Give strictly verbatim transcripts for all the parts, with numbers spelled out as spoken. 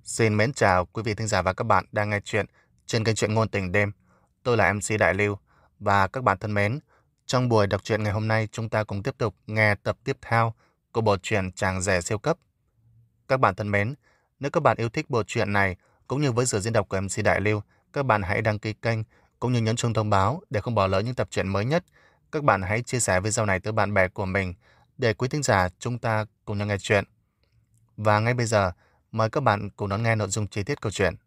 Xin mến chào quý vị thính giả và các bạn đang nghe chuyện trên kênh truyện ngôn tình đêm. Tôi là em xê Đại Lưu và các bạn thân mến, trong buổi đọc truyện ngày hôm nay chúng ta cùng tiếp tục nghe tập tiếp theo của bộ truyện Chàng rể siêu cấp. Các bạn thân mến, nếu các bạn yêu thích bộ truyện này cũng như với sự diễn đọc của em xê Đại Lưu, các bạn hãy đăng ký kênh cũng như nhấn chuông thông báo để không bỏ lỡ những tập truyện mới nhất. Các bạn hãy chia sẻ video này tới bạn bè của mình để quý thính giả chúng ta cùng nhau nghe truyện. Và ngay bây giờ, mời các bạn cùng đón nghe nội dung chi tiết câu chuyện.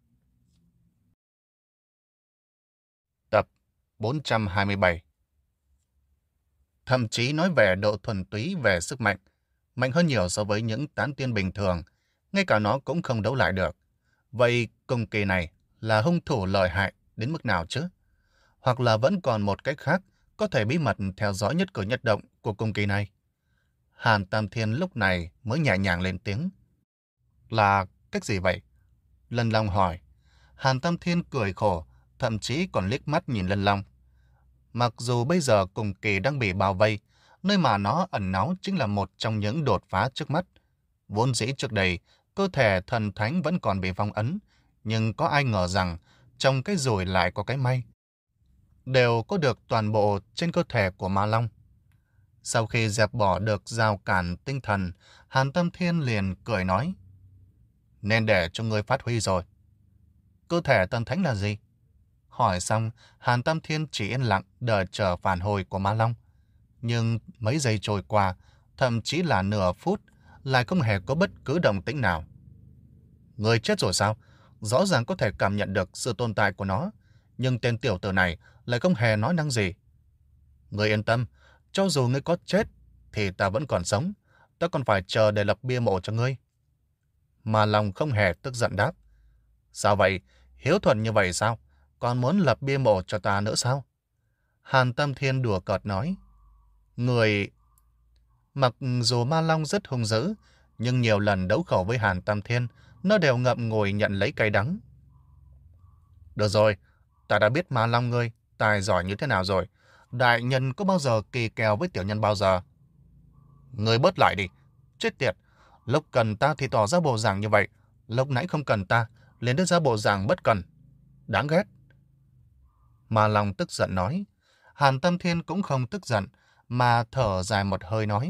Tập bốn trăm hai mươi bảy. Thậm chí nói về độ thuần túy về sức mạnh, mạnh hơn nhiều so với những tán tiên bình thường, ngay cả nó cũng không đấu lại được. Vậy Cung Kỳ này là hung thủ lợi hại đến mức nào chứ? Hoặc là vẫn còn một cách khác có thể bí mật theo dõi nhất cử nhất động của Cung Kỳ này? Hàn Tam Thiên lúc này mới nhẹ nhàng lên tiếng. Là cách gì vậy? Lân Long hỏi. Hàn Tam Thiên cười khổ, thậm chí còn liếc mắt nhìn Lân Long. Mặc dù bây giờ Cung Kỳ đang bị bao vây, nơi mà nó ẩn náu chính là một trong những đột phá trước mắt. Vốn dĩ trước đây, cơ thể thần thánh vẫn còn bị phong ấn, nhưng có ai ngờ rằng trong cái rủi lại có cái may. Đều có được toàn bộ trên cơ thể của Ma Long. Sau khi dẹp bỏ được rào cản tinh thần, Hàn Tam Thiên liền cười nói. Nên để cho ngươi phát huy rồi. Cơ thể thần thánh là gì? Hỏi xong, Hàn Tam Thiên chỉ yên lặng đợi chờ phản hồi của Ma Long. Nhưng mấy giây trôi qua, thậm chí là nửa phút, lại không hề có bất cứ động tĩnh nào. Người chết rồi sao? Rõ ràng có thể cảm nhận được sự tồn tại của nó, nhưng tên tiểu tử này lại không hề nói năng gì. Người yên tâm, cho dù ngươi có chết, thì ta vẫn còn sống. Ta còn phải chờ để lập bia mộ cho ngươi. Ma Long không hề tức giận đáp. Sao vậy? Hiếu thuận như vậy sao? Còn muốn lập bia mộ cho ta nữa sao? Hàn Tam Thiên đùa cợt nói. Người... Mặc dù Ma Long rất hung dữ, nhưng nhiều lần đấu khẩu với Hàn Tam Thiên, nó đều ngậm ngùi nhận lấy cay đắng. Được rồi, ta đã biết Ma Long ngươi tài giỏi như thế nào rồi. Đại nhân có bao giờ kỳ kèo với tiểu nhân bao giờ? Ngươi bớt lại đi. Chết tiệt, lúc cần ta thì tỏ ra bộ dạng như vậy, lúc nãy không cần ta, liền đưa ra bộ dạng bất cần. Đáng ghét. Ma Long tức giận nói. Hàn Tam Thiên cũng không tức giận, mà thở dài một hơi nói.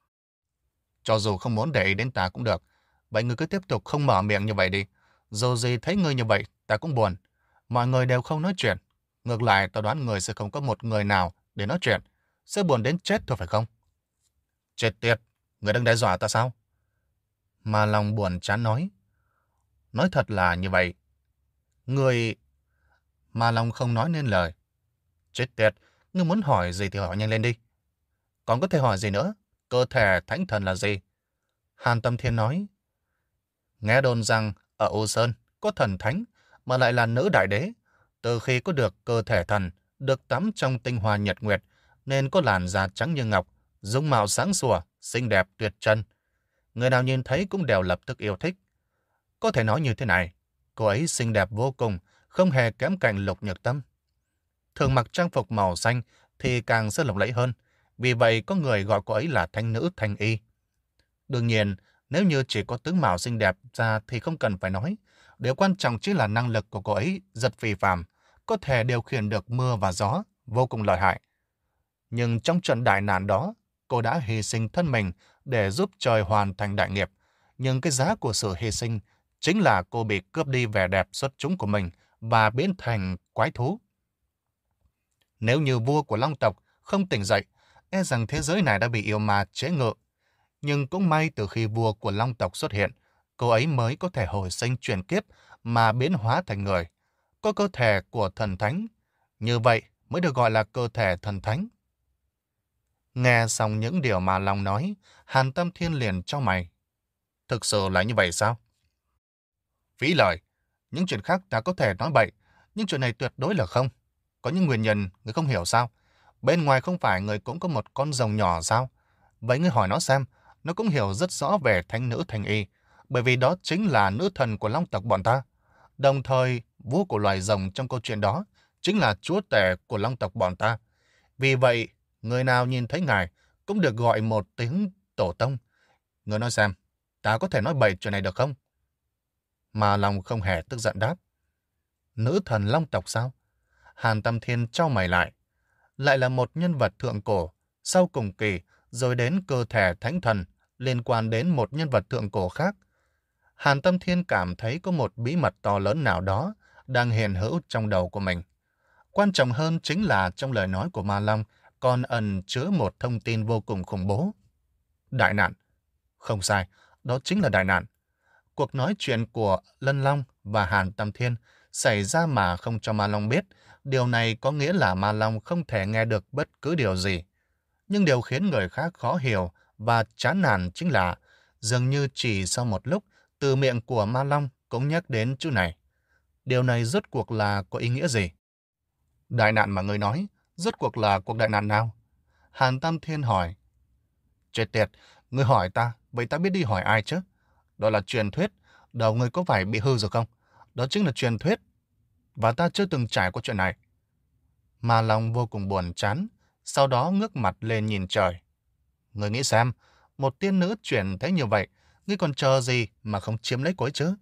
Cho dù không muốn để ý đến ta cũng được, vậy ngươi cứ tiếp tục không mở miệng như vậy đi. Dù gì thấy ngươi như vậy, ta cũng buồn. Mọi người đều không nói chuyện. Ngược lại, ta đoán người sẽ không có một người nào để nói chuyện. Sẽ buồn đến chết thôi phải không? Chết tiệt, người đang đe dọa ta sao? Ma Long buồn chán nói. Nói thật là như vậy. Người... Ma Long không nói nên lời. Chết tiệt, ngươi muốn hỏi gì thì hỏi nhanh lên đi. Còn có thể hỏi gì nữa? Cơ thể thánh thần là gì? Hàn Tâm Thiên nói. Nghe đồn rằng ở U Sơn có thần thánh mà lại là nữ đại đế. Từ khi có được cơ thể thần, được tắm trong tinh hoa nhật nguyệt, nên có làn da trắng như ngọc, dung mạo sáng sủa, xinh đẹp tuyệt trần. Người nào nhìn thấy cũng đều lập tức yêu thích. Có thể nói như thế này, cô ấy xinh đẹp vô cùng, không hề kém cạnh Lục Nhược Tâm. Thường mặc trang phục màu xanh thì càng rất lộng lẫy hơn, vì vậy có người gọi cô ấy là thanh nữ thanh y. Đương nhiên, nếu như chỉ có tướng mạo xinh đẹp ra thì không cần phải nói. Điều quan trọng chính là năng lực của cô ấy rất phi phàm, có thể điều khiển được mưa và gió, vô cùng lợi hại. Nhưng trong trận đại nạn đó, cô đã hy sinh thân mình để giúp trời hoàn thành đại nghiệp. Nhưng cái giá của sự hy sinh chính là cô bị cướp đi vẻ đẹp xuất chúng của mình và biến thành quái thú. Nếu như vua của Long tộc không tỉnh dậy, e rằng thế giới này đã bị yêu ma chế ngự. Nhưng cũng may từ khi vua của Long tộc xuất hiện, cô ấy mới có thể hồi sinh chuyển kiếp mà biến hóa thành người. Có cơ thể của thần thánh, như vậy mới được gọi là cơ thể thần thánh. Nghe xong những điều mà Long nói, Hàn Tam Thiên liền chau mày. Thực sự là như vậy sao? Phí lời, những chuyện khác ta có thể nói bậy, nhưng chuyện này tuyệt đối là không. Có những nguyên nhân người không hiểu sao? Bên ngoài không phải người cũng có một con rồng nhỏ sao? Vậy ngươi hỏi nó xem, nó cũng hiểu rất rõ về thánh nữ thanh y, bởi vì đó chính là nữ thần của Long tộc bọn ta. Đồng thời, vua của loài rồng trong câu chuyện đó chính là chúa tể của Long tộc bọn ta. Vì vậy, người nào nhìn thấy ngài cũng được gọi một tiếng tổ tông. Người nói xem, ta có thể nói bậy chuyện này được không? Ma Long không hề tức giận đáp. Nữ thần Long tộc sao? Hàn Tâm Thiên chau mày lại. Lại là một nhân vật thượng cổ, sau cùng kỳ, rồi đến cơ thể thánh thần, liên quan đến một nhân vật thượng cổ khác. Hàn Tâm Thiên cảm thấy có một bí mật to lớn nào đó đang hiện hữu trong đầu của mình. Quan trọng hơn chính là trong lời nói của Ma Long còn ẩn chứa một thông tin vô cùng khủng bố. Đại nạn. Không sai, đó chính là đại nạn. Cuộc nói chuyện của Lân Long và Hàn Tâm Thiên xảy ra mà không cho Ma Long biết. Điều này có nghĩa là Ma Long không thể nghe được bất cứ điều gì. Nhưng điều khiến người khác khó hiểu và chán nản chính là dường như chỉ sau một lúc, từ miệng của Ma Long cũng nhắc đến chữ này. Điều này rốt cuộc là có ý nghĩa gì? Đại nạn mà ngươi nói, rốt cuộc là cuộc đại nạn nào? Hàn Tâm Thiên hỏi. Chết tiệt, ngươi hỏi ta, vậy ta biết đi hỏi ai chứ? Đó là truyền thuyết, đầu ngươi có phải bị hư rồi không? Đó chính là truyền thuyết, và ta chưa từng trải qua chuyện này. Ma Long vô cùng buồn chán, sau đó ngước mặt lên nhìn trời. Ngươi nghĩ xem, một tiên nữ truyền thế như vậy, ngươi còn chờ gì mà không chiếm lấy cô ấy chứ?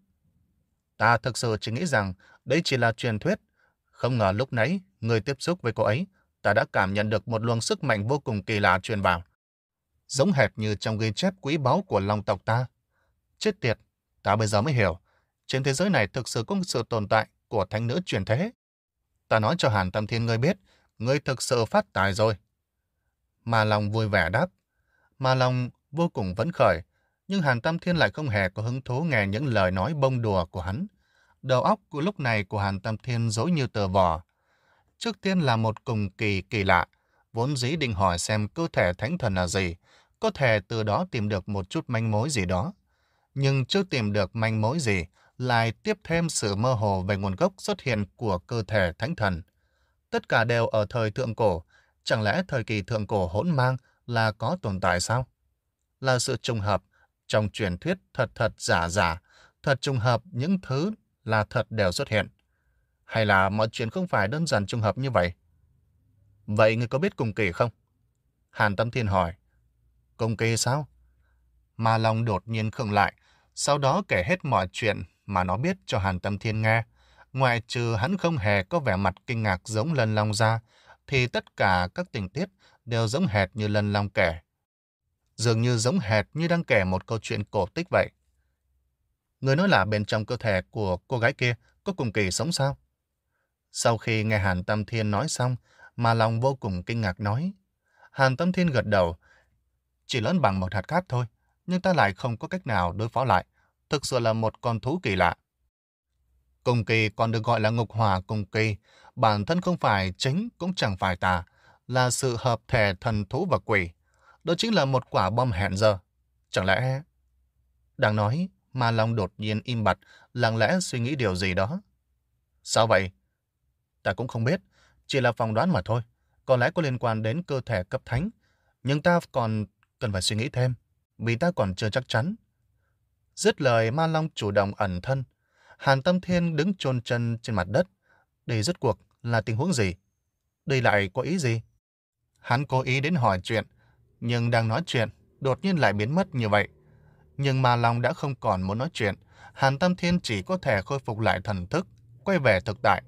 Ta thực sự chỉ nghĩ rằng đấy chỉ là truyền thuyết. Không ngờ lúc nãy, ngươi tiếp xúc với cô ấy, ta đã cảm nhận được một luồng sức mạnh vô cùng kỳ lạ truyền vào. Giống hệt như trong ghi chép quý báu của Long tộc ta. Chết tiệt, ta bây giờ mới hiểu. Trên thế giới này thực sự có sự tồn tại của thánh nữ truyền thế. Ta nói cho Hàn Tâm Thiên ngươi biết, ngươi thực sự phát tài rồi. Ma Long vui vẻ đáp. Ma Long vô cùng phấn khởi, nhưng Hàn Tâm Thiên lại không hề có hứng thú nghe những lời nói bông đùa của hắn. Đầu óc của lúc này của Hàn Tâm Thiên rối như tờ vò. Trước tiên là một cùng kỳ kỳ lạ, vốn dĩ định hỏi xem cơ thể thánh thần là gì, có thể từ đó tìm được một chút manh mối gì đó. Nhưng chưa tìm được manh mối gì, lại tiếp thêm sự mơ hồ về nguồn gốc xuất hiện của cơ thể thánh thần. Tất cả đều ở thời thượng cổ, chẳng lẽ thời kỳ thượng cổ hỗn mang là có tồn tại sao? Là sự trùng hợp, trong truyền thuyết thật thật giả giả, thật trùng hợp những thứ là thật đều xuất hiện. Hay là mọi chuyện không phải đơn giản trùng hợp như vậy? Vậy ngươi có biết cùng kỳ không? Hàn Tâm Thiên hỏi. Cùng kỳ sao? Ma Long đột nhiên khựng lại, sau đó kể hết mọi chuyện mà nó biết cho Hàn Tâm Thiên nghe. Ngoại trừ hắn không hề có vẻ mặt kinh ngạc giống Lân Long ra, thì tất cả các tình tiết đều giống hệt như Lân Long kể. Dường như giống hệt như đang kể một câu chuyện cổ tích vậy. Người nói là bên trong cơ thể của cô gái kia có cùng kỳ sống sao? Sau khi nghe Hàn Tâm Thiên nói xong, Ma Long vô cùng kinh ngạc nói. Hàn Tâm Thiên gật đầu. Chỉ lớn bằng một hạt cát thôi, nhưng ta lại không có cách nào đối phó lại. Thực sự là một con thú kỳ lạ. Cùng kỳ còn được gọi là ngục hỏa cùng kỳ, bản thân không phải chính cũng chẳng phải tà, là sự hợp thể thần thú và quỷ. Đó chính là một quả bom hẹn giờ. Chẳng lẽ... Đang nói, Ma Long đột nhiên im bặt, lặng lẽ suy nghĩ điều gì đó. Sao vậy? Ta cũng không biết, chỉ là phỏng đoán mà thôi. Có lẽ có liên quan đến cơ thể cấp thánh, nhưng ta còn cần phải suy nghĩ thêm, vì ta còn chưa chắc chắn. Dứt lời, Ma Long chủ động ẩn thân. Hàn Tâm Thiên đứng chôn chân trên mặt đất. Đây rốt cuộc là tình huống gì? Đây lại có ý gì? Hắn cố ý đến hỏi chuyện, nhưng đang nói chuyện, đột nhiên lại biến mất như vậy. Nhưng Ma Long đã không còn muốn nói chuyện. Hàn Tâm Thiên chỉ có thể khôi phục lại thần thức, quay về thực tại.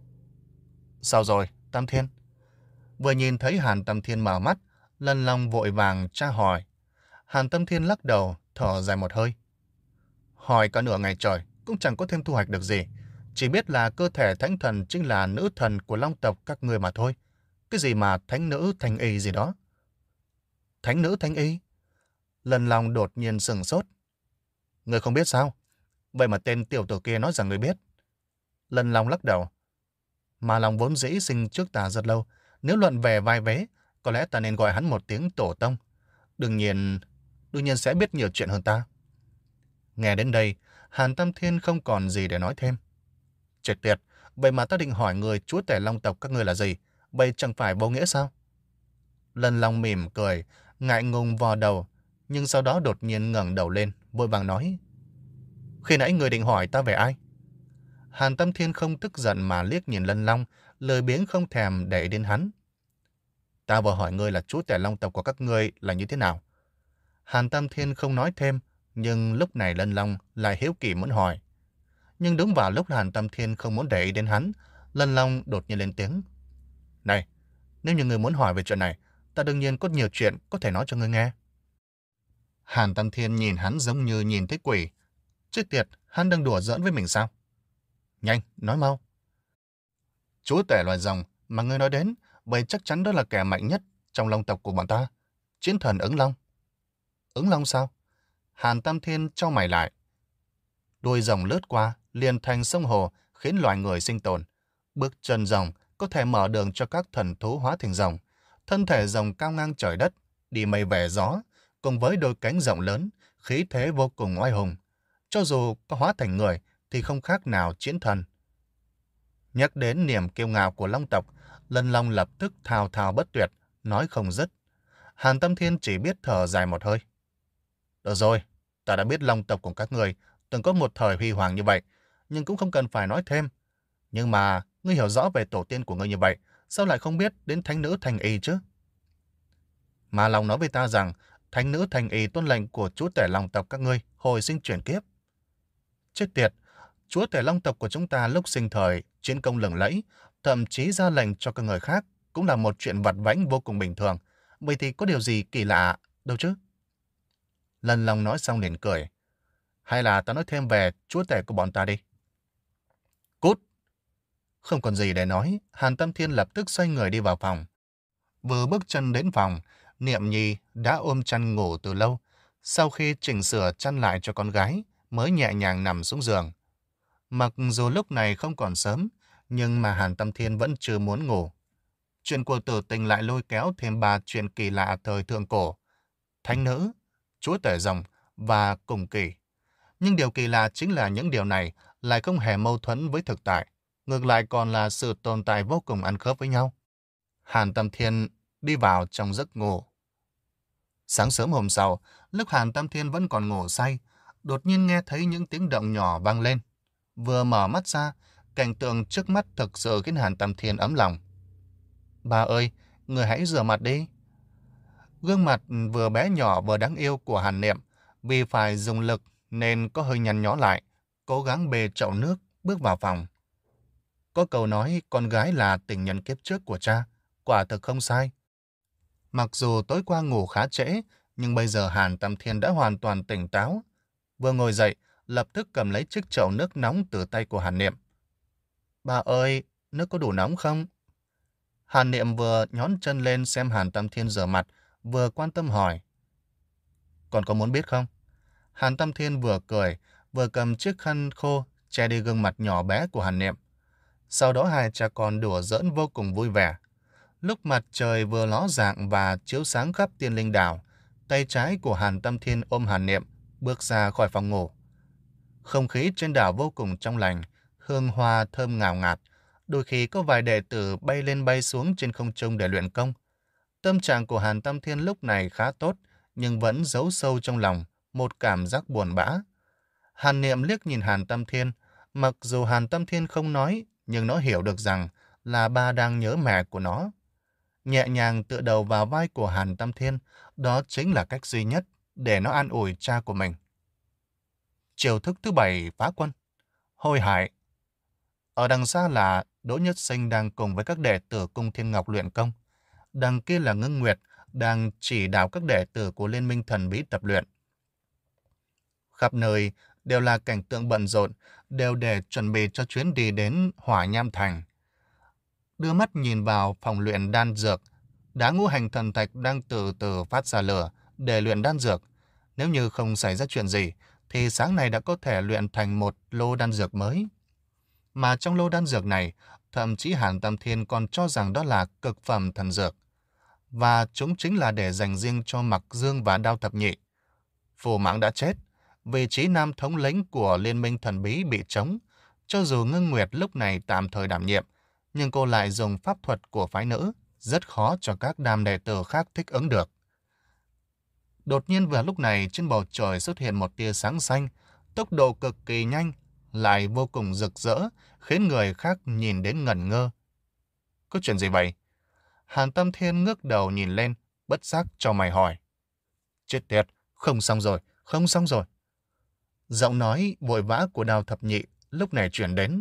Sao rồi, Tâm Thiên? Vừa nhìn thấy Hàn Tâm Thiên mở mắt, Lân Long vội vàng tra hỏi. Hàn Tâm Thiên lắc đầu, thở dài một hơi. Hỏi cả nửa ngày trời, cũng chẳng có thêm thu hoạch được gì. Chỉ biết là cơ thể thánh thần chính là nữ thần của Long tộc các ngươi mà thôi. Cái gì mà thánh nữ thanh y gì đó? Thánh nữ thanh y? Lân Long đột nhiên sừng sốt. Ngươi không biết sao? Vậy mà tên tiểu tử kia nói rằng ngươi biết. Lân Long lắc đầu. Ma Long vốn dĩ sinh trước ta rất lâu. Nếu luận về vai vế, có lẽ ta nên gọi hắn một tiếng tổ tông. Đương nhiên, đương nhiên sẽ biết nhiều chuyện hơn ta. Nghe đến đây, Hàn Tâm Thiên không còn gì để nói thêm. Chết tiệt, vậy mà ta định hỏi người chúa tể Long tộc các ngươi là gì? Vậy chẳng phải vô nghĩa sao? Lân Long mỉm cười, ngại ngùng vò đầu, nhưng sau đó đột nhiên ngẩng đầu lên, vội vàng nói. Khi nãy người định hỏi ta về ai? Hàn Tâm Thiên không tức giận mà liếc nhìn Lân Long, lười biếng không thèm để đến hắn. Ta vừa hỏi ngươi là chúa tể Long tộc của các ngươi là như thế nào? Hàn Tâm Thiên không nói thêm, nhưng lúc này Lân Long lại hiếu kỳ muốn hỏi. Nhưng đúng vào lúc Hàn Tâm Thiên không muốn để ý đến hắn, Lân Long đột nhiên lên tiếng. Này, nếu như ngươi muốn hỏi về chuyện này, ta đương nhiên có nhiều chuyện có thể nói cho ngươi nghe. Hàn Tâm Thiên nhìn hắn giống như nhìn thấy quỷ. Chết tiệt, hắn đang đùa giỡn với mình sao? Nhanh, nói mau. Chúa tể loài rồng mà ngươi nói đến, vậy chắc chắn đó là kẻ mạnh nhất trong long tộc của bọn ta. Chiến thần ứng long. Ứng long sao? Hàn Tam Thiên chau mày lại. Đuôi rồng lướt qua, liền thành sông hồ, khiến loài người sinh tồn. Bước chân rồng có thể mở đường cho các thần thú hóa thành rồng. Thân thể rồng cao ngang trời đất, đi mây về gió, cùng với đôi cánh rộng lớn, khí thế vô cùng oai hùng. Cho dù có hóa thành người thì không khác nào chiến thần. Nhắc đến niềm kiêu ngạo của long tộc, Lân Long lập tức thao thao bất tuyệt, nói không dứt. Hàn Tâm Thiên chỉ biết thở dài một hơi. Được rồi, ta đã biết long tộc của các người từng có một thời huy hoàng như vậy, nhưng cũng không cần phải nói thêm. Nhưng mà, ngươi hiểu rõ về tổ tiên của ngươi như vậy, sao lại không biết đến thánh nữ Thành Y chứ? Mà Long nói với ta rằng, thánh nữ Thành Y tuân lệnh của chúa tể long tộc các ngươi hồi sinh chuyển kiếp. Chết tiệt, chúa tể long tộc của chúng ta lúc sinh thời chiến công lừng lẫy, thậm chí ra lệnh cho các người khác cũng là một chuyện vặt vãnh vô cùng bình thường. Vậy thì có điều gì kỳ lạ đâu chứ? Lân Long nói xong liền cười. Hay là ta nói thêm về chúa tể của bọn ta đi. Cút! Không còn gì để nói, Hàn Tâm Thiên lập tức xoay người đi vào phòng. Vừa bước chân đến phòng, Niệm Nhi đã ôm chăn ngủ từ lâu. Sau khi chỉnh sửa chăn lại cho con gái, mới nhẹ nhàng nằm xuống giường. Mặc dù lúc này không còn sớm, nhưng mà Hàn Tâm Thiên vẫn chưa muốn ngủ. Chuyện của tử tình lại lôi kéo thêm ba chuyện kỳ lạ thời thượng cổ. Thánh nữ, chúa tể rồng và cùng kỳ. Nhưng điều kỳ lạ chính là những điều này lại không hề mâu thuẫn với thực tại. Ngược lại còn là sự tồn tại vô cùng ăn khớp với nhau. Hàn Tâm Thiên đi vào trong giấc ngủ. Sáng sớm hôm sau, lúc Hàn Tâm Thiên vẫn còn ngủ say, đột nhiên nghe thấy những tiếng động nhỏ vang lên. Vừa mở mắt ra, cảnh tượng trước mắt thực sự khiến Hàn Tâm Thiên ấm lòng. Bà ơi, người hãy rửa mặt đi. Gương mặt vừa bé nhỏ vừa đáng yêu của Hàn Niệm, vì phải dùng lực nên có hơi nhăn nhó lại, cố gắng bê chậu nước, bước vào phòng. Có câu nói con gái là tình nhân kiếp trước của cha, quả thực không sai. Mặc dù tối qua ngủ khá trễ, nhưng bây giờ Hàn Tâm Thiên đã hoàn toàn tỉnh táo. Vừa ngồi dậy, lập tức cầm lấy chiếc chậu nước nóng từ tay của Hàn Niệm. Bà ơi, nước có đủ nóng không? Hàn Niệm vừa nhón chân lên xem Hàn Tâm Thiên rửa mặt, vừa quan tâm hỏi. Còn có muốn biết không? Hàn Tâm Thiên vừa cười, vừa cầm chiếc khăn khô che đi gương mặt nhỏ bé của Hàn Niệm. Sau đó hai cha con đùa giỡn vô cùng vui vẻ. Lúc mặt trời vừa ló dạng và chiếu sáng khắp Tiên Linh Đảo, tay trái của Hàn Tâm Thiên ôm Hàn Niệm, bước ra khỏi phòng ngủ. Không khí trên đảo vô cùng trong lành, hương hoa thơm ngào ngạt, đôi khi có vài đệ tử bay lên bay xuống trên không trung để luyện công. Tâm trạng của Hàn Tâm Thiên lúc này khá tốt, nhưng vẫn giấu sâu trong lòng một cảm giác buồn bã. Hàn Niệm liếc nhìn Hàn Tâm Thiên, mặc dù Hàn Tâm Thiên không nói, nhưng nó hiểu được rằng là ba đang nhớ mẹ của nó. Nhẹ nhàng tựa đầu vào vai của Hàn Tâm Thiên, đó chính là cách duy nhất để nó an ủi cha của mình. Chiều thức thứ bảy phá quân. Hồi hải. Ở đằng xa là Đỗ Nhất Sinh đang cùng với các đệ tử Cung Thiên Ngọc luyện công. Đằng kia là Ngưng Nguyệt đang chỉ đạo các đệ tử của Liên minh thần bí tập luyện. Khắp nơi đều là cảnh tượng bận rộn, đều để chuẩn bị cho chuyến đi đến Hỏa Nham Thành. Đưa mắt nhìn vào phòng luyện đan dược, đá ngũ hành thần thạch đang từ từ phát ra lửa để luyện đan dược. Nếu như không xảy ra chuyện gì, thì sáng nay đã có thể luyện thành một lô đan dược mới. Mà trong lô đan dược này, thậm chí Hàn Tâm Thiên còn cho rằng đó là cực phẩm thần dược. Và chúng chính là để dành riêng cho Mặc Dương và Đao Thập Nhị. Phù Mãng đã chết, vị trí nam thống lĩnh của Liên minh thần bí bị trống. Cho dù Ngưng Nguyệt lúc này tạm thời đảm nhiệm, nhưng cô lại dùng pháp thuật của phái nữ, rất khó cho các đam đệ tử khác thích ứng được. Đột nhiên vào lúc này trên bầu trời xuất hiện một tia sáng xanh, tốc độ cực kỳ nhanh, lại vô cùng rực rỡ, khiến người khác nhìn đến ngẩn ngơ. Có chuyện gì vậy? Hàn Tâm Thiên ngước đầu nhìn lên, bất giác cho mày hỏi. Chết tiệt, không xong rồi, không xong rồi. Giọng nói vội vã của Đao Thập Nhị lúc này chuyển đến.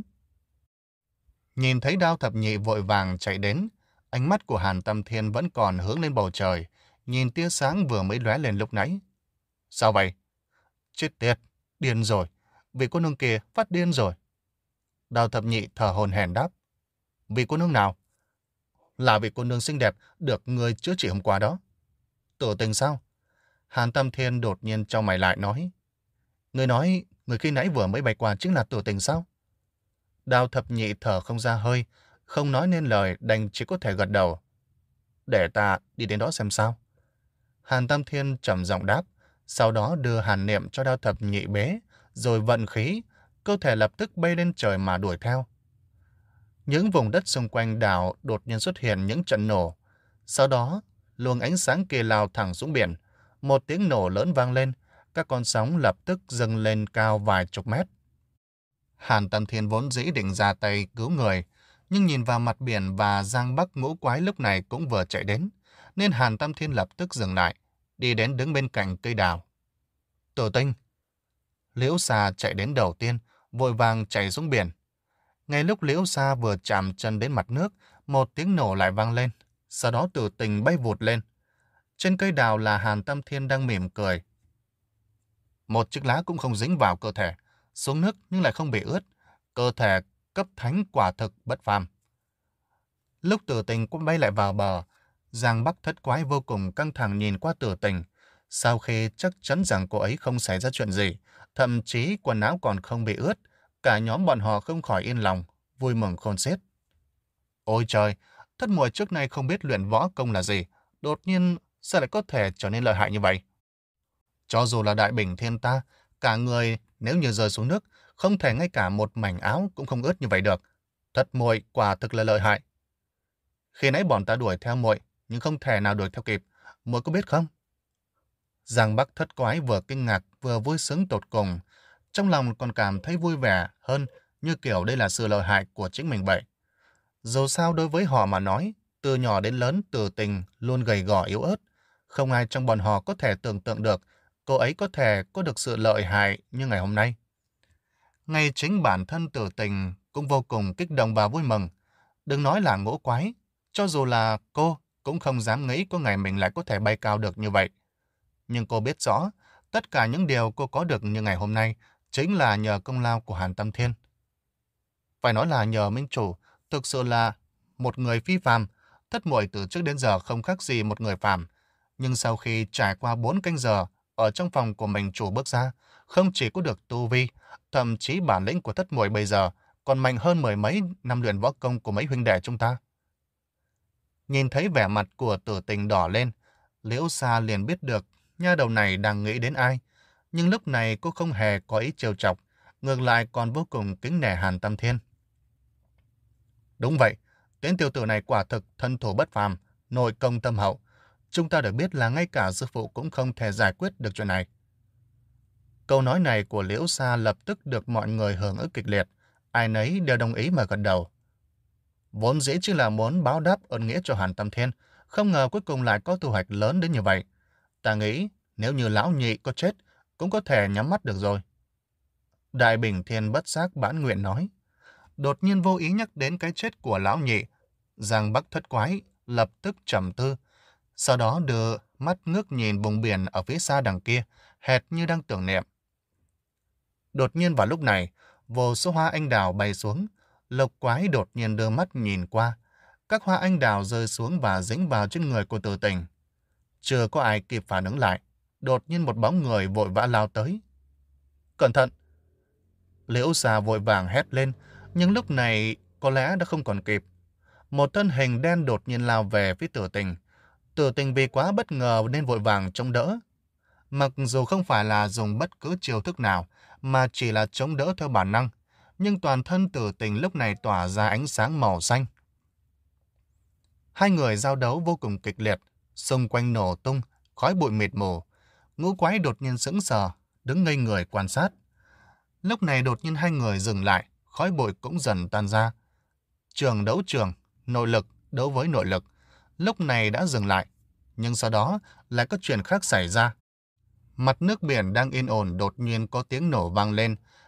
Nhìn thấy Đao Thập Nhị vội vàng chạy đến, ánh mắt của Hàn Tâm Thiên vẫn còn hướng lên bầu trời, nhìn tia sáng vừa mới lóe lên lúc nãy. Sao vậy? Chết tiệt, điên rồi, vị cô nương kia phát điên rồi. Đao Thập Nhị thở hổn hển đáp. Vị cô nương nào? Là vị cô nương xinh đẹp được người chữa trị hôm qua đó. Tử Tình sao? Hàn Tâm Thiên đột nhiên chau mày lại nói. Người nói người khi nãy vừa mới bay qua chính là Tử Tình sao? Đao Thập Nhị thở không ra hơi, không nói nên lời, đành chỉ có thể gật đầu. Để ta đi đến đó xem sao. Hàn Tâm Thiên trầm giọng đáp, sau đó đưa hàn niệm cho Đao Thập Nhị bế, rồi vận khí, cơ thể lập tức bay lên trời mà đuổi theo. Những vùng đất xung quanh đảo đột nhiên xuất hiện những trận nổ. Sau đó, luồng ánh sáng kia lao thẳng xuống biển. Một tiếng nổ lớn vang lên, các con sóng lập tức dâng lên cao vài chục mét. Hàn Tâm Thiên vốn dĩ định ra tay cứu người, nhưng nhìn vào mặt biển và Giang Bắc Ngũ Quái lúc này cũng vừa chạy đến, nên Hàn Tâm Thiên lập tức dừng lại, đi đến đứng bên cạnh cây đào. Tử Tinh! Liễu Sa chạy đến đầu tiên, vội vàng chạy xuống biển. Ngay lúc Liễu Sa vừa chạm chân đến mặt nước, một tiếng nổ lại vang lên, sau đó Tử Tình bay vụt lên. Trên cây đào là Hàn Tâm Thiên đang mỉm cười. Một chiếc lá cũng không dính vào cơ thể, xuống nước nhưng lại không bị ướt, cơ thể cấp thánh quả thực bất phàm. Lúc Tử Tình cũng bay lại vào bờ, Giang Bắc Thất Quái vô cùng căng thẳng nhìn qua Tử Tình. Sau khi chắc chắn rằng cô ấy không xảy ra chuyện gì, thậm chí quần áo còn không bị ướt, cả nhóm bọn họ không khỏi yên lòng, vui mừng khôn xiết. Ôi trời, Thất Muội trước nay không biết luyện võ công là gì, đột nhiên sao lại có thể trở nên lợi hại như vậy? Cho dù là Đại Bình Thiên ta, cả người nếu như rơi xuống nước, không thể ngay cả một mảnh áo cũng không ướt như vậy được. Thất Muội quả thực là lợi hại. Khi nãy bọn ta đuổi theo muội, nhưng không thể nào đuổi theo kịp, muội có biết không? Giang Bắc Thất Quái vừa kinh ngạc vừa vui sướng tột cùng, trong lòng còn cảm thấy vui vẻ hơn, như kiểu đây là sự lợi hại của chính mình vậy. Dù sao đối với họ mà nói, từ nhỏ đến lớn Tử Tình luôn gầy gò yếu ớt, không ai trong bọn họ có thể tưởng tượng được cô ấy có thể có được sự lợi hại như ngày hôm nay. Ngay chính bản thân Tử Tình cũng vô cùng kích động và vui mừng. Đừng nói là Ngũ Quái, cho dù là cô cũng không dám nghĩ có ngày mình lại có thể bay cao được như vậy. Nhưng cô biết rõ, tất cả những điều cô có được như ngày hôm nay chính là nhờ công lao của Hàn Tâm Thiên. Phải nói là nhờ Minh Chủ, thực sự là một người phi phàm. Thất Muội từ trước đến giờ không khác gì một người phàm. Nhưng sau khi trải qua bốn canh giờ ở trong phòng của Minh Chủ bước ra, không chỉ có được tu vi, thậm chí bản lĩnh của Thất Muội bây giờ còn mạnh hơn mười mấy năm luyện võ công của mấy huynh đệ chúng ta. Nhìn thấy vẻ mặt của Tử Tình đỏ lên, Liễu Sa liền biết được nha đầu này đang nghĩ đến ai. Nhưng lúc này cô không hề có ý trêu chọc, ngược lại còn vô cùng kính nể Hàn Tâm Thiên. Đúng vậy, tên tiểu tử này quả thực thân thủ bất phàm, nội công tâm hậu. Chúng ta được biết là ngay cả sư phụ cũng không thể giải quyết được chuyện này. Câu nói này của Liễu Sa lập tức được mọi người hưởng ứng kịch liệt, ai nấy đều đồng ý mà gật đầu. Vốn dĩ chỉ là muốn báo đáp ơn nghĩa cho Hàn Tâm Thiên, không ngờ cuối cùng lại có thu hoạch lớn đến như vậy. Ta nghĩ nếu như lão nhị có chết, cũng có thể nhắm mắt được rồi. Đại Bình Thiên bất giác bãn nguyện nói. Đột nhiên vô ý nhắc đến cái chết của lão nhị, Giang Bắc Thất Quái lập tức trầm tư, sau đó đưa mắt ngước nhìn vùng biển ở phía xa đằng kia, hệt như đang tưởng niệm. Đột nhiên vào lúc này, vô số hoa anh đào bay xuống, Lộc Quái đột nhiên đưa mắt nhìn qua, các hoa anh đào rơi xuống và dính vào trên người của Tử Tình. Chưa có ai kịp phản ứng lại, đột nhiên một bóng người vội vã lao tới. Cẩn thận! Liễu Sa vội vàng hét lên, nhưng lúc này có lẽ đã không còn kịp. Một thân hình đen đột nhiên lao về phía Tử Tình. Tử Tình vì quá bất ngờ nên vội vàng chống đỡ. Mặc dù không phải là dùng bất cứ chiêu thức nào, mà chỉ là chống đỡ theo bản năng, nhưng toàn thân Tử Tình lúc này tỏa ra ánh sáng màu xanh. Hai người giao đấu vô cùng kịch liệt, xung quanh nổ tung, khói bụi mịt mù. Ngũ Quái đột nhiên sững sờ, đứng ngây người quan sát. Lúc này đột nhiên hai người dừng lại, khói bụi cũng dần tan ra. Trường đấu trường, nội lực đấu với nội lực, lúc này đã dừng lại, nhưng sau đó lại có chuyện khác xảy ra. Mặt nước biển đang yên ổn đột nhiên có tiếng nổ vang lên,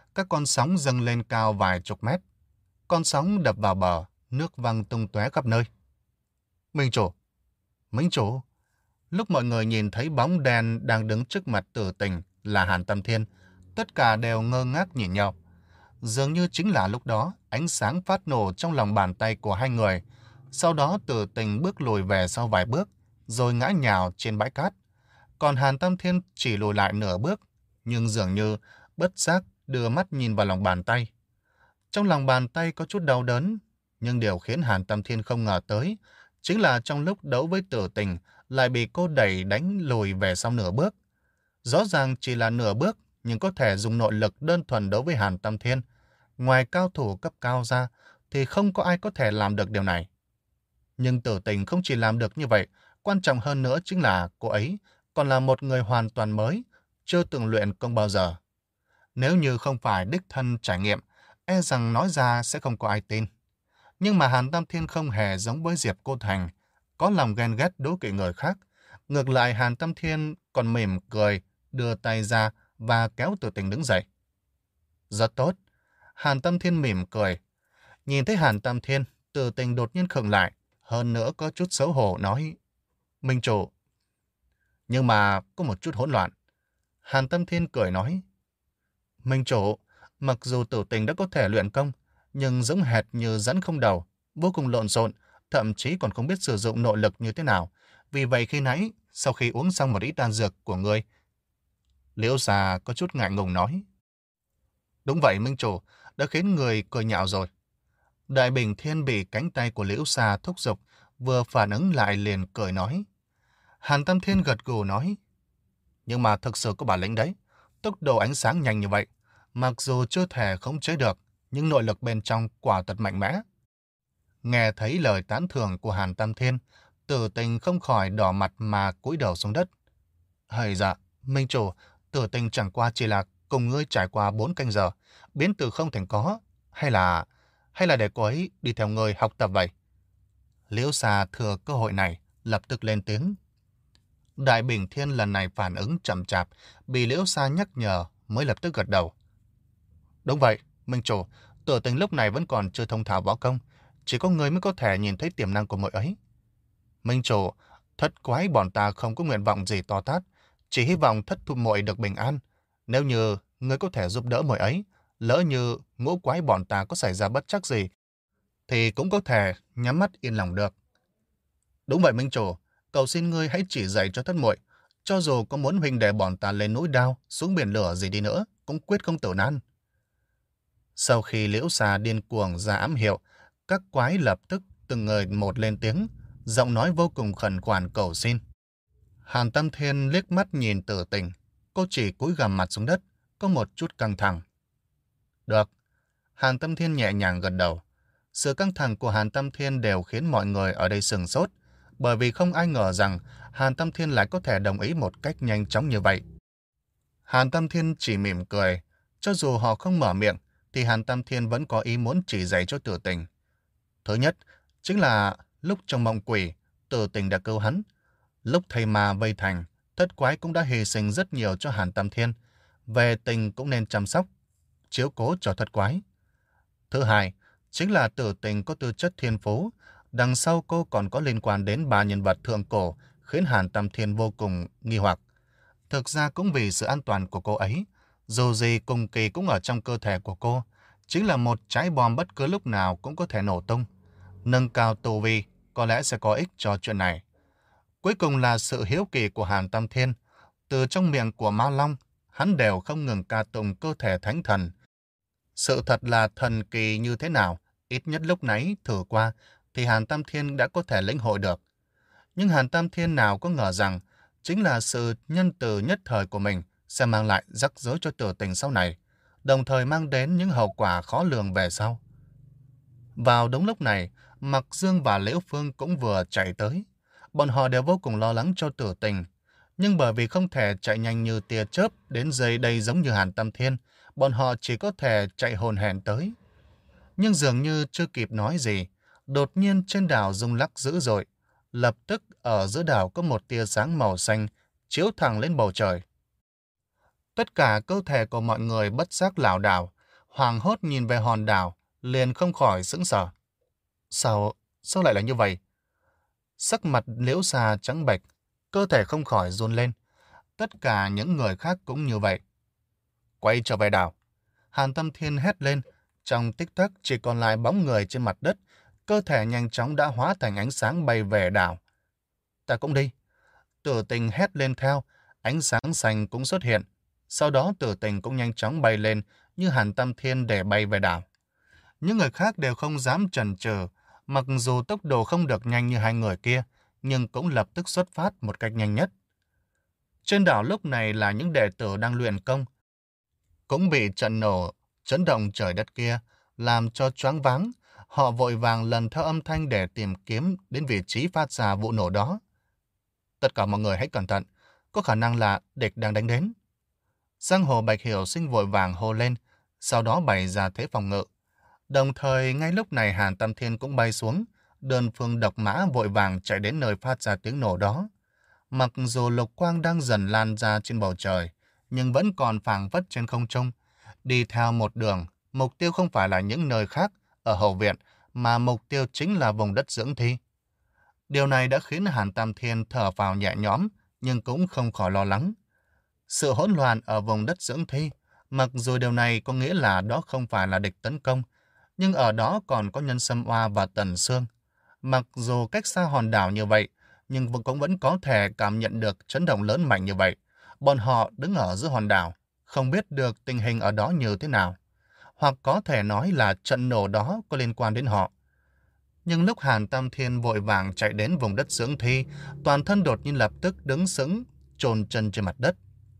Các con sóng dâng lên cao vài chục mét. Con sóng đập vào bờ, nước văng tung tóe khắp nơi. Minh chủ! Minh chủ! Lúc mọi người nhìn thấy bóng đen đang đứng trước mặt Tử Tình là Hàn Tâm Thiên, tất cả đều ngơ ngác nhìn nhau. Dường như chính là lúc đó, ánh sáng phát nổ trong lòng bàn tay của hai người. Sau đó Tử Tình bước lùi về sau vài bước, rồi ngã nhào trên bãi cát. Còn Hàn Tâm Thiên chỉ lùi lại nửa bước, nhưng dường như bất giác đưa mắt nhìn vào lòng bàn tay. Trong lòng bàn tay có chút đau đớn, nhưng điều khiến Hàn Tâm Thiên không ngờ tới chính là trong lúc đấu với Tử Tình lại bị cô đẩy đánh lùi về sau nửa bước. Rõ ràng chỉ là nửa bước, nhưng có thể dùng nội lực đơn thuần đấu với Hàn Tâm Thiên. Ngoài cao thủ cấp cao ra, thì không có ai có thể làm được điều này. Nhưng Tử Tình không chỉ làm được như vậy, quan trọng hơn nữa chính là cô ấy còn là một người hoàn toàn mới, chưa từng luyện công bao giờ. Nếu như không phải đích thân trải nghiệm, e rằng nói ra sẽ không có ai tin. Nhưng mà Hàn Tam Thiên không hề giống với Diệp Cô Thành, có lòng ghen ghét đố kỵ người khác. Ngược lại Hàn Tam Thiên còn mỉm cười, đưa tay ra và kéo Tử Tình đứng dậy. Rất tốt. Hàn Tam Thiên mỉm cười. Nhìn thấy Hàn Tam Thiên, Tử Tình đột nhiên khựng lại, hơn nữa có chút xấu hổ nói: Minh chủ. Nhưng mà có một chút hỗn loạn. Hàn Tam Thiên cười nói: Minh chủ, mặc dù Tử Tình đã có thể luyện công, nhưng giống hệt như rắn không đầu, vô cùng lộn xộn, thậm chí còn không biết sử dụng nội lực như thế nào. Vì vậy khi nãy, sau khi uống xong một ít đan dược của ngươi, Liễu Già có chút ngại ngùng nói: Đúng vậy Minh chủ, đã khiến người cười nhạo rồi. Đại Bình Thiên bị cánh tay của Liễu Già thúc giục, vừa phản ứng lại liền cười nói. Hàn Tam Thiên gật gù nói: Nhưng mà thực sự có bản lĩnh đấy, tốc độ ánh sáng nhanh như vậy, mặc dù chưa thể khống chế được, nhưng nội lực bên trong quả thật mạnh mẽ. Nghe thấy lời tán thưởng của Hàn Tam Thiên, Tử Tình không khỏi đỏ mặt mà cúi đầu xuống đất. Hây dạ, Minh chủ, Tử Tình chẳng qua chỉ là cùng ngươi trải qua bốn canh giờ, biến từ không thành có, hay là hay là để cô ấy đi theo ngươi học tập vậy? Liễu Sa thừa cơ hội này, lập tức lên tiếng. Đại Bình Thiên lần này phản ứng chậm chạp, bị Liễu Sa nhắc nhở mới lập tức gật đầu. Đúng vậy, Minh chủ, Tử Tình lúc này vẫn còn chưa thông thạo võ công, chỉ có người mới có thể nhìn thấy tiềm năng của muội ấy. Minh chủ, thất quái bọn ta không có nguyện vọng gì to tát, chỉ hy vọng thất thu muội được bình an. Nếu như người có thể giúp đỡ muội ấy, lỡ như ngũ quái bọn ta có xảy ra bất trắc gì, thì cũng có thể nhắm mắt yên lòng được. Đúng vậy Minh chủ, cầu xin ngươi hãy chỉ dạy cho thất muội, cho dù có muốn huynh đệ bọn ta lên núi đao, xuống biển lửa gì đi nữa, cũng quyết không tử nan. Sau khi Liễu Xà điên cuồng ra ám hiệu, các quái lập tức từng người một lên tiếng, giọng nói vô cùng khẩn khoản cầu xin. Hàn Tâm Thiên liếc mắt nhìn Tử Tình, cô chỉ cúi gằm mặt xuống đất, có một chút căng thẳng. Được. Hàn Tâm Thiên nhẹ nhàng gật đầu. Sự căng thẳng của Hàn Tâm Thiên đều khiến mọi người ở đây sửng sốt, bởi vì không ai ngờ rằng Hàn Tâm Thiên lại có thể đồng ý một cách nhanh chóng như vậy. Hàn Tâm Thiên chỉ mỉm cười, cho dù họ không mở miệng, thì Hàn Tâm Thiên vẫn có ý muốn chỉ dạy cho Tử Tình. Thứ nhất, chính là lúc trong mộng quỷ, Tử Tình đã cứu hắn. Lúc thầy ma vây thành, thất quái cũng đã hy sinh rất nhiều cho Hàn Tâm Thiên. Về tình cũng nên chăm sóc, chiếu cố cho thất quái. Thứ hai, chính là Tử Tình có tư chất thiên phú. Đằng sau cô còn có liên quan đến ba nhân vật thượng cổ, khiến Hàn Tâm Thiên vô cùng nghi hoặc. Thực ra cũng vì sự an toàn của cô ấy, dù gì cùng kỳ cũng ở trong cơ thể của cô, chính là một trái bom bất cứ lúc nào cũng có thể nổ tung. Nâng cao tu vi có lẽ sẽ có ích cho chuyện này. Cuối cùng là sự hiếu kỳ của Hàn Tam Thiên. Từ trong miệng của Ma Long, hắn đều không ngừng ca tụng cơ thể thánh thần. Sự thật là thần kỳ như thế nào, ít nhất lúc nãy thử qua, thì Hàn Tam Thiên đã có thể lĩnh hội được. Nhưng Hàn Tam Thiên nào có ngờ rằng, chính là sự nhân từ nhất thời của mình sẽ mang lại rắc rối cho Tử Tình sau này, đồng thời mang đến những hậu quả khó lường về sau. Vào đúng lúc này, Mặc Dương và Liễu Phương cũng vừa chạy tới. Bọn họ đều vô cùng lo lắng cho Tử Tình, nhưng bởi vì không thể chạy nhanh như tia chớp đến giây đây giống như Hàn Tam Thiên, bọn họ chỉ có thể chạy hồn hển tới. Nhưng dường như chưa kịp nói gì, đột nhiên trên đảo rung lắc dữ dội. Lập tức ở giữa đảo có một tia sáng màu xanh chiếu thẳng lên bầu trời. Tất cả cơ thể của mọi người bất giác lảo đảo, hoảng hốt nhìn về hòn đảo, liền không khỏi sững sờ. Sao, sao lại là như vậy? Sắc mặt Liễu Xà trắng bệch, cơ thể không khỏi run lên. Tất cả những người khác cũng như vậy. Quay trở về đảo. Hàn Tâm Thiên hét lên, trong tích tắc chỉ còn lại bóng người trên mặt đất, cơ thể nhanh chóng đã hóa thành ánh sáng bay về đảo. Ta cũng đi. Tử Tình hét lên theo, ánh sáng xanh cũng xuất hiện. Sau đó Tử Tình cũng nhanh chóng bay lên như Hàn Tâm Thiên để bay về đảo. Những người khác đều không dám chần chừ, mặc dù tốc độ không được nhanh như hai người kia, nhưng cũng lập tức xuất phát một cách nhanh nhất. Trên đảo lúc này là những đệ tử đang luyện công, cũng bị trận nổ, chấn động trời đất kia, làm cho choáng váng. Họ vội vàng lần theo âm thanh để tìm kiếm đến vị trí phát ra vụ nổ đó. Tất cả mọi người hãy cẩn thận, có khả năng là địch đang đánh đến. Giang hồ Bạch Hiểu Sinh vội vàng hô lên, sau đó bày ra thế phòng ngự. Đồng thời ngay lúc này Hàn Tâm Thiên cũng bay xuống, đơn phương độc mã vội vàng chạy đến nơi phát ra tiếng nổ đó. Mặc dù lục quang đang dần lan ra trên bầu trời, nhưng vẫn còn phảng phất trên không trung. Đi theo một đường, mục tiêu không phải là những nơi khác ở hậu viện, mà mục tiêu chính là vùng đất dưỡng thi. Điều này đã khiến Hàn Tam Thiên thở phào nhẹ nhõm, nhưng cũng không khỏi lo lắng. Sự hỗn loạn ở vùng đất dưỡng thi, mặc dù điều này có nghĩa là đó không phải là địch tấn công, nhưng ở đó còn có Nhân Sâm Oa và Tần Sương. Mặc dù cách xa hòn đảo như vậy, nhưng cũng vẫn có thể cảm nhận được chấn động lớn mạnh như vậy. Bọn họ đứng ở giữa hòn đảo, không biết được tình hình ở đó như thế nào. Hoặc có thể nói là trận nổ đó có liên quan đến họ. Nhưng lúc Hàn Tam Thiên vội vàng chạy đến vùng đất dưỡng thi, toàn thân đột nhiên lập tức đứng sững, chôn chân trên mặt đất.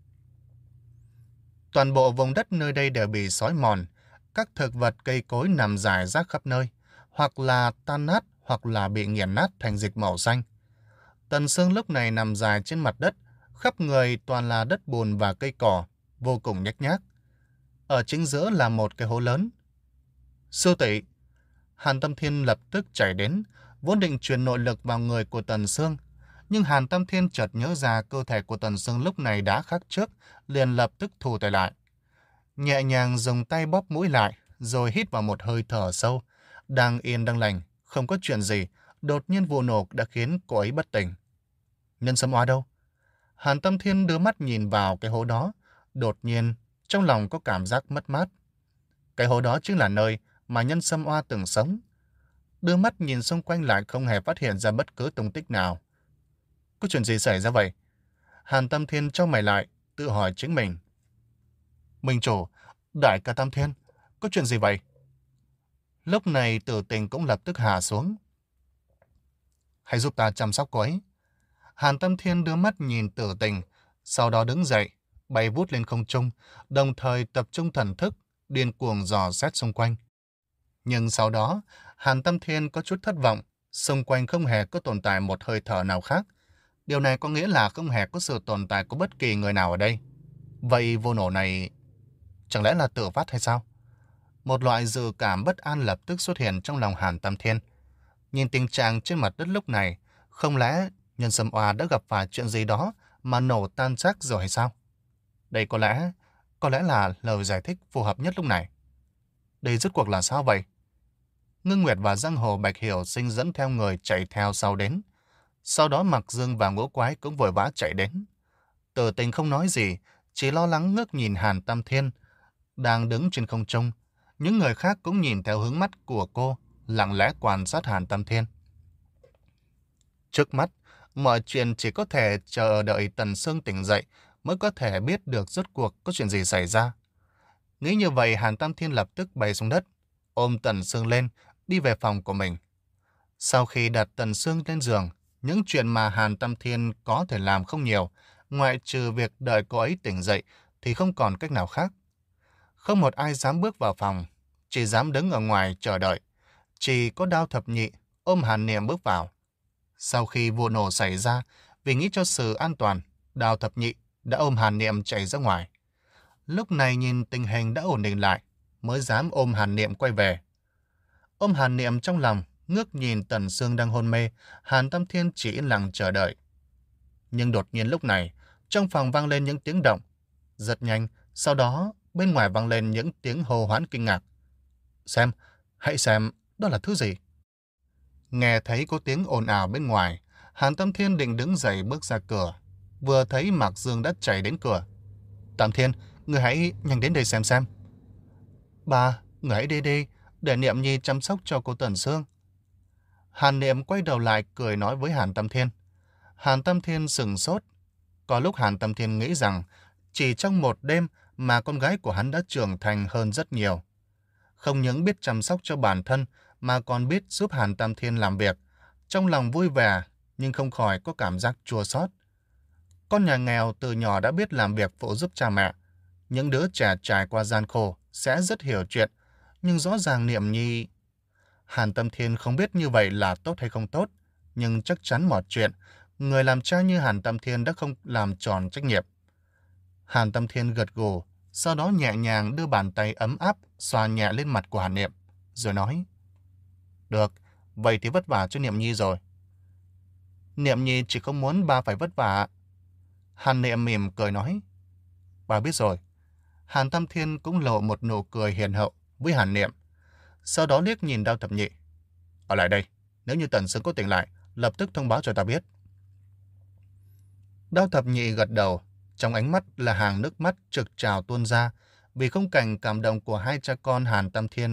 Toàn bộ vùng đất nơi đây đều bị xói mòn, các thực vật cây cối nằm rải rác khắp nơi, hoặc là tan nát hoặc là bị nghiền nát thành dịch màu xanh. Tần Sương lúc này nằm dài trên mặt đất, khắp người toàn là đất bùn và cây cỏ, vô cùng nhếch nhác. Ở chính giữa là một cái hố lớn. Sư tỷ! Hàn Tâm Thiên lập tức chạy đến, vốn định truyền nội lực vào người của Tần Sương, nhưng Hàn Tâm Thiên chợt nhớ ra cơ thể của Tần Sương lúc này đã khác trước, liền lập tức thu tay lại. Nhẹ nhàng dùng tay bóp mũi lại, rồi hít vào một hơi thở sâu. Đang yên đang lành, không có chuyện gì, đột nhiên vụ nổ đã khiến cô ấy bất tỉnh. Nhân Sâm Oa đâu? Hàn Tâm Thiên đưa mắt nhìn vào cái hố đó, đột nhiên trong lòng có cảm giác mất mát. Cái hố đó chính là nơi mà Nhân Sâm Oa từng sống. Đưa mắt nhìn xung quanh lại không hề phát hiện ra bất cứ tung tích nào. Có chuyện gì xảy ra vậy? Hàn Tâm Thiên chau mày lại, tự hỏi chính mình. Minh chủ, đại ca Tam Thiên, có chuyện gì vậy? Lúc này Tử Tình cũng lập tức hạ xuống. Hãy giúp ta chăm sóc cô ấy. Hàn Tâm Thiên đưa mắt nhìn Tử Tình, sau đó đứng dậy, bay vút lên không trung, đồng thời tập trung thần thức, điên cuồng dò xét xung quanh. Nhưng sau đó, Hàn Tâm Thiên có chút thất vọng, xung quanh không hề có tồn tại một hơi thở nào khác. Điều này có nghĩa là không hề có sự tồn tại của bất kỳ người nào ở đây. Vậy vụ nổ này chẳng lẽ là tự phát hay sao? Một loại dự cảm bất an lập tức xuất hiện trong lòng Hàn Tâm Thiên. Nhìn tình trạng trên mặt đất lúc này, không lẽ Nhân Sâm Oa đã gặp phải chuyện gì đó mà nổ tan xác rồi hay sao? Đây có lẽ, có lẽ là lời giải thích phù hợp nhất lúc này. Đây rốt cuộc là sao vậy? Ngưng Nguyệt và Giang Hồ Bạch Hiểu Sinh dẫn theo người chạy theo sau đến. Sau đó Mặc Dương và Ngũ Quái cũng vội vã chạy đến. Tử Tình không nói gì, chỉ lo lắng ngước nhìn Hàn Tam Thiên đang đứng trên không trung. Những người khác cũng nhìn theo hướng mắt của cô, lặng lẽ quan sát Hàn Tam Thiên. Trước mắt, mọi chuyện chỉ có thể chờ đợi Tần Sương tỉnh dậy mới có thể biết được rốt cuộc có chuyện gì xảy ra. Nghĩ như vậy, Hàn Tam Thiên lập tức bay xuống đất, ôm Tần Sương lên, đi về phòng của mình. Sau khi đặt Tần Sương lên giường, những chuyện mà Hàn Tam Thiên có thể làm không nhiều, ngoại trừ việc đợi cô ấy tỉnh dậy thì không còn cách nào khác. Không một ai dám bước vào phòng, chỉ dám đứng ở ngoài chờ đợi. Chỉ có Đao Thập Nhị ôm Hàn Niệm bước vào. Sau khi vụ nổ xảy ra, vì nghĩ cho sự an toàn, Đao Thập Nhị đã ôm Hàn Niệm chạy ra ngoài. Lúc này nhìn tình hình đã ổn định lại, mới dám ôm Hàn Niệm quay về. Ôm Hàn Niệm trong lòng, ngước nhìn Tần Sương đang hôn mê, Hàn Tam Thiên chỉ yên lặng chờ đợi. Nhưng đột nhiên lúc này, trong phòng vang lên những tiếng động. Rất nhanh, sau đó bên ngoài vang lên những tiếng hô hoán kinh ngạc. Xem, hãy xem, đó là thứ gì? Nghe thấy có tiếng ồn ào bên ngoài, Hàn Tâm Thiên định đứng dậy bước ra cửa. Vừa thấy Mạc Dương đã chạy đến cửa. Tam Thiên, người hãy nhanh đến đây xem xem. Bà, người hãy đi đi, để Niệm Nhi chăm sóc cho cô Tần Sương. Hàn Niệm quay đầu lại cười nói với Hàn Tâm Thiên. Hàn Tâm Thiên sừng sốt. Có lúc Hàn Tâm Thiên nghĩ rằng chỉ trong một đêm mà con gái của hắn đã trưởng thành hơn rất nhiều. Không những biết chăm sóc cho bản thân mà còn biết giúp Hàn Tam Thiên làm việc. Trong lòng vui vẻ nhưng không khỏi có cảm giác chua xót. Con nhà nghèo từ nhỏ đã biết làm việc phụ giúp cha mẹ. Những đứa trẻ trải qua gian khổ sẽ rất hiểu chuyện, nhưng rõ ràng Niệm Nhi... Hàn Tâm Thiên không biết như vậy là tốt hay không tốt, nhưng chắc chắn mọi chuyện, người làm cha như Hàn Tâm Thiên đã không làm tròn trách nhiệm. Hàn Tâm Thiên gật gù, sau đó nhẹ nhàng đưa bàn tay ấm áp xoa nhẹ lên mặt của Hàn Niệm, rồi nói: Được, vậy thì vất vả cho Niệm Nhi rồi. Niệm Nhi chỉ không muốn ba phải vất vả. Hàn Niệm mỉm cười nói: Bà biết rồi. Hàn Tâm Thiên cũng lộ một nụ cười hiền hậu với Hàn Niệm, sau đó liếc nhìn Đao Thập Nhị. Ở lại đây, nếu như Tần Sương có tỉnh lại, lập tức thông báo cho ta biết. Đao Thập Nhị gật đầu, trong ánh mắt là hàng nước mắt trực trào tuôn ra vì khung cảnh cảm động của hai cha con Hàn Tâm Thiên.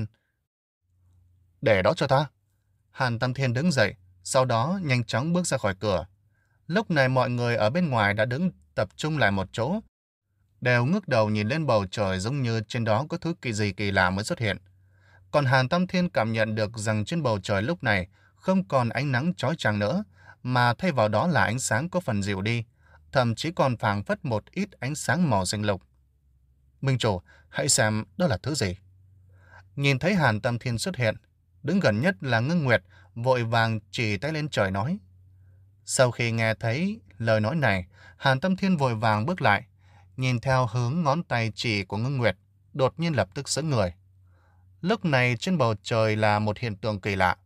Để đó cho ta. Hàn Tâm Thiên đứng dậy, sau đó nhanh chóng bước ra khỏi cửa. Lúc này mọi người ở bên ngoài đã đứng tập trung lại một chỗ, đều ngước đầu nhìn lên bầu trời giống như trên đó có thứ kỳ gì kỳ lạ mới xuất hiện. Còn Hàn Tâm Thiên cảm nhận được rằng trên bầu trời lúc này không còn ánh nắng chói chang nữa, mà thay vào đó là ánh sáng có phần dịu đi, thậm chí còn phảng phất một ít ánh sáng màu xanh lục. Minh chủ, hãy xem đó là thứ gì. Nhìn thấy Hàn Tâm Thiên xuất hiện, đứng gần nhất là Ngưng Nguyệt vội vàng chỉ tay lên trời nói. Sau khi nghe thấy lời nói này, Hàn Tâm Thiên vội vàng bước lại, nhìn theo hướng ngón tay chỉ của Ngưng Nguyệt, đột nhiên lập tức sững người. Lúc này trên bầu trời là một hiện tượng kỳ lạ.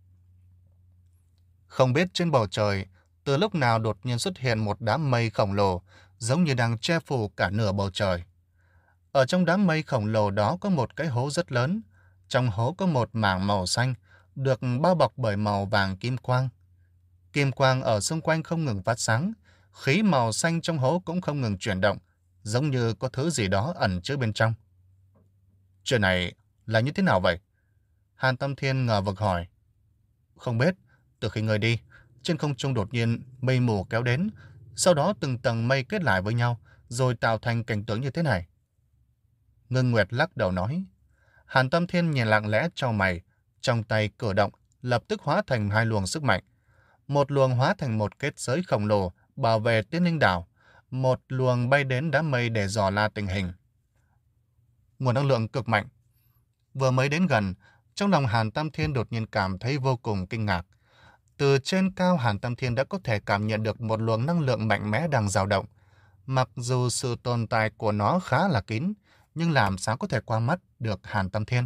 Không biết trên bầu trời từ lúc nào đột nhiên xuất hiện một đám mây khổng lồ, giống như đang che phủ cả nửa bầu trời. Ở trong đám mây khổng lồ đó có một cái hố rất lớn, trong hố có một mảng màu xanh, được bao bọc bởi màu vàng kim quang. Kim quang ở xung quanh không ngừng phát sáng, khí màu xanh trong hố cũng không ngừng chuyển động, giống như có thứ gì đó ẩn chứa bên trong. Chuyện này là như thế nào vậy? Hàn Tâm Thiên ngờ vực hỏi. Không biết, từ khi người đi, trên không trung đột nhiên mây mù kéo đến, sau đó từng tầng mây kết lại với nhau, rồi tạo thành cảnh tượng như thế này. Ngưng Nguyệt lắc đầu nói. Hàn Tâm Thiên nhìn lặng lẽ chau mày, trong tay cử động, lập tức hóa thành hai luồng sức mạnh. Một luồng hóa thành một kết giới khổng lồ bảo vệ Tiên Linh Đảo, một luồng bay đến đám mây để dò la tình hình. Nguồn năng lượng cực mạnh. Vừa mới đến gần, trong lòng Hàn Tâm Thiên đột nhiên cảm thấy vô cùng kinh ngạc. Từ trên cao, Hàn Tâm Thiên đã có thể cảm nhận được một luồng năng lượng mạnh mẽ đang dao động. Mặc dù sự tồn tại của nó khá là kín, nhưng làm sao có thể qua mắt được Hàn Tâm Thiên?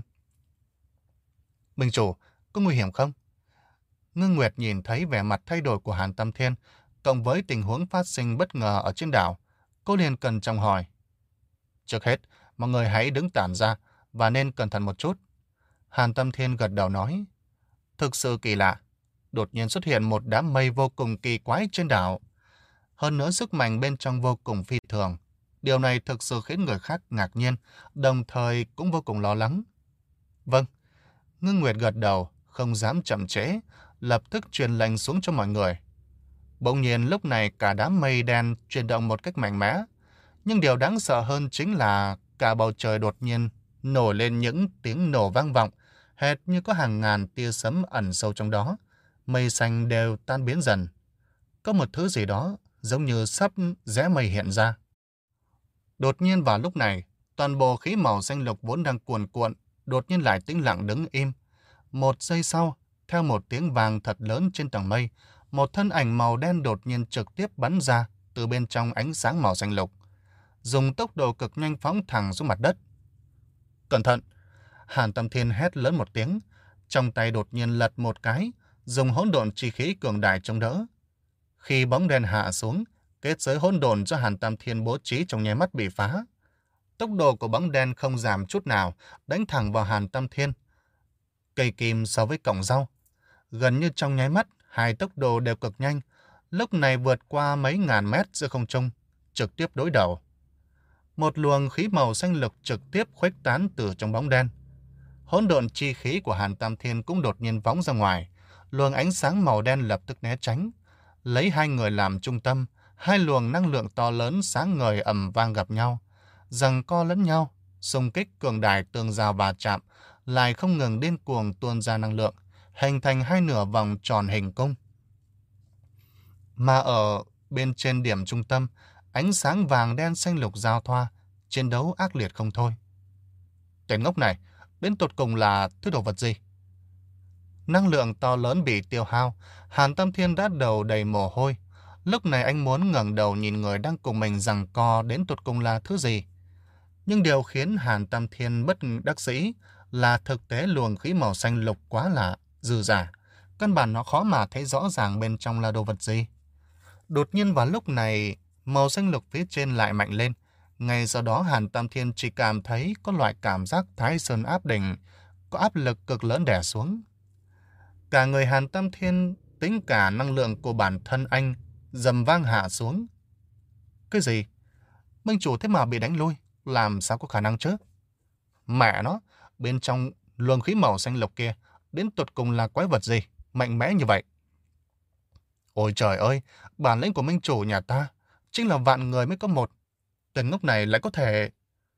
Minh chủ, có nguy hiểm không? Ngưng Nguyệt nhìn thấy vẻ mặt thay đổi của Hàn Tâm Thiên, cộng với tình huống phát sinh bất ngờ ở trên đảo, cô liền cẩn trọng hỏi. Trước hết, mọi người hãy đứng tản ra và nên cẩn thận một chút. Hàn Tâm Thiên gật đầu nói. Thực sự kỳ lạ, đột nhiên xuất hiện một đám mây vô cùng kỳ quái trên đảo. Hơn nữa sức mạnh bên trong vô cùng phi thường. Điều này thực sự khiến người khác ngạc nhiên, đồng thời cũng vô cùng lo lắng. Vâng. Ngưng Nguyệt gật đầu, không dám chậm trễ, lập tức truyền lệnh xuống cho mọi người. Bỗng nhiên lúc này cả đám mây đen chuyển động một cách mạnh mẽ. Nhưng điều đáng sợ hơn chính là cả bầu trời đột nhiên nổi lên những tiếng nổ vang vọng, hệt như có hàng ngàn tia sấm ẩn sâu trong đó. Mây xanh đều tan biến dần. Có một thứ gì đó giống như sắp rẽ mây hiện ra. Đột nhiên vào lúc này, toàn bộ khí màu xanh lục vốn đang cuồn cuộn, đột nhiên lại tĩnh lặng đứng im. Một giây sau, theo một tiếng vàng thật lớn trên tầng mây, một thân ảnh màu đen đột nhiên trực tiếp bắn ra từ bên trong ánh sáng màu xanh lục, dùng tốc độ cực nhanh phóng thẳng xuống mặt đất. Cẩn thận! Hàn Tâm Thiên hét lớn một tiếng, trong tay đột nhiên lật một cái, dùng hỗn độn chi khí cường đại chống đỡ. Khi bóng đen hạ xuống, kết giới hỗn độn do Hàn Tâm Thiên bố trí trong nháy mắt bị phá. Tốc độ của bóng đen không giảm chút nào, đánh thẳng vào Hàn Tam Thiên. Cây kim so với cọng rau. Gần như trong nháy mắt, hai tốc độ đều cực nhanh, lúc này vượt qua mấy ngàn mét giữa không trung, trực tiếp đối đầu. Một luồng khí màu xanh lục trực tiếp khuếch tán từ trong bóng đen. Hỗn độn chi khí của Hàn Tam Thiên cũng đột nhiên phóng ra ngoài, luồng ánh sáng màu đen lập tức né tránh. Lấy hai người làm trung tâm, hai luồng năng lượng to lớn sáng ngời ầm vang gặp nhau, giằng co lẫn nhau, xung kích cường đại tương giao va chạm, lại không ngừng điên cuồng tuôn ra năng lượng, hình thành hai nửa vòng tròn hình cung. Mà ở bên trên điểm trung tâm, ánh sáng vàng đen xanh lục giao thoa, chiến đấu ác liệt không thôi. Tên ngốc này, đến tột cùng là thứ đồ vật gì? Năng lượng to lớn bị tiêu hao, Hàn Tam Thiên đã đầu đầy mồ hôi. Lúc này anh muốn ngẩng đầu nhìn người đang cùng mình giằng co đến tột cùng là thứ gì. Nhưng điều khiến Hàn Tam Thiên bất đắc dĩ là thực tế luồng khí màu xanh lục quá là dư dả. Căn bản nó khó mà thấy rõ ràng bên trong là đồ vật gì. Đột nhiên vào lúc này, màu xanh lục phía trên lại mạnh lên. Ngay sau đó Hàn Tam Thiên chỉ cảm thấy có loại cảm giác Thái Sơn áp đỉnh, có áp lực cực lớn đè xuống. Cả người Hàn Tam Thiên, tính cả năng lượng của bản thân anh, dầm vang hạ xuống. Cái gì? Minh chủ thế mà bị đánh lui, làm sao có khả năng chứ? Mẹ nó, bên trong luồng khí màu xanh lục kia, đến tột cùng là quái vật gì, mạnh mẽ như vậy? Ôi trời ơi, bản lĩnh của minh chủ nhà ta, chính là vạn người mới có một. Tên ngốc này lại có thể...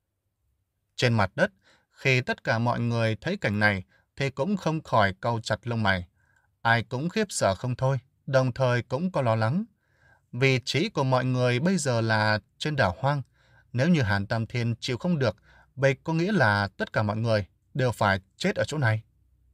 Trên mặt đất, khi tất cả mọi người thấy cảnh này, thì cũng không khỏi cau chặt lông mày. Ai cũng khiếp sợ không thôi, đồng thời cũng có lo lắng. Vị trí của mọi người bây giờ là trên đảo hoang. Nếu như Hàn Tam Thiên chịu không được, vậy có nghĩa là tất cả mọi người đều phải chết ở chỗ này.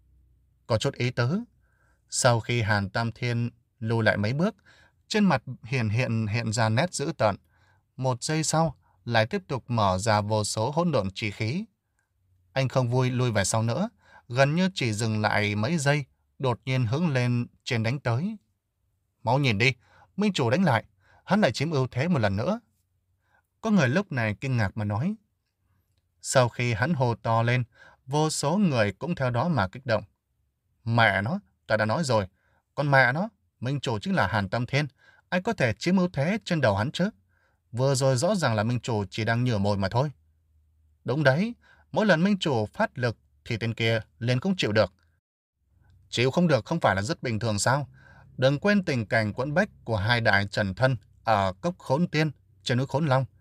Có chút ý tứ. Sau khi Hàn Tam Thiên lùi lại mấy bước, trên mặt hiện hiện hiện ra nét dữ tợn. Một giây sau, lại tiếp tục mở ra vô số hỗn độn chi khí. Anh không vui lui về sau nữa, gần như chỉ dừng lại mấy giây, đột nhiên hướng lên trên đánh tới. Mau nhìn đi, minh chủ đánh lại, hắn lại chiếm ưu thế một lần nữa. Có người lúc này kinh ngạc mà nói. Sau khi hắn hô to lên, vô số người cũng theo đó mà kích động. Mẹ nó, ta đã nói rồi, con mẹ nó, minh chủ chính là Hàn Tam Thiên, ai có thể chiếm ưu thế trên đầu hắn chứ? Vừa rồi rõ ràng là minh chủ chỉ đang nhử mồi mà thôi. Đúng đấy, mỗi lần minh chủ phát lực thì tên kia liền không chịu được. Chịu không được không phải là rất bình thường sao? Đừng quên tình cảnh quẫn bách của hai đại trần thân ở cốc Khốn Tiên trên núi Khốn Long.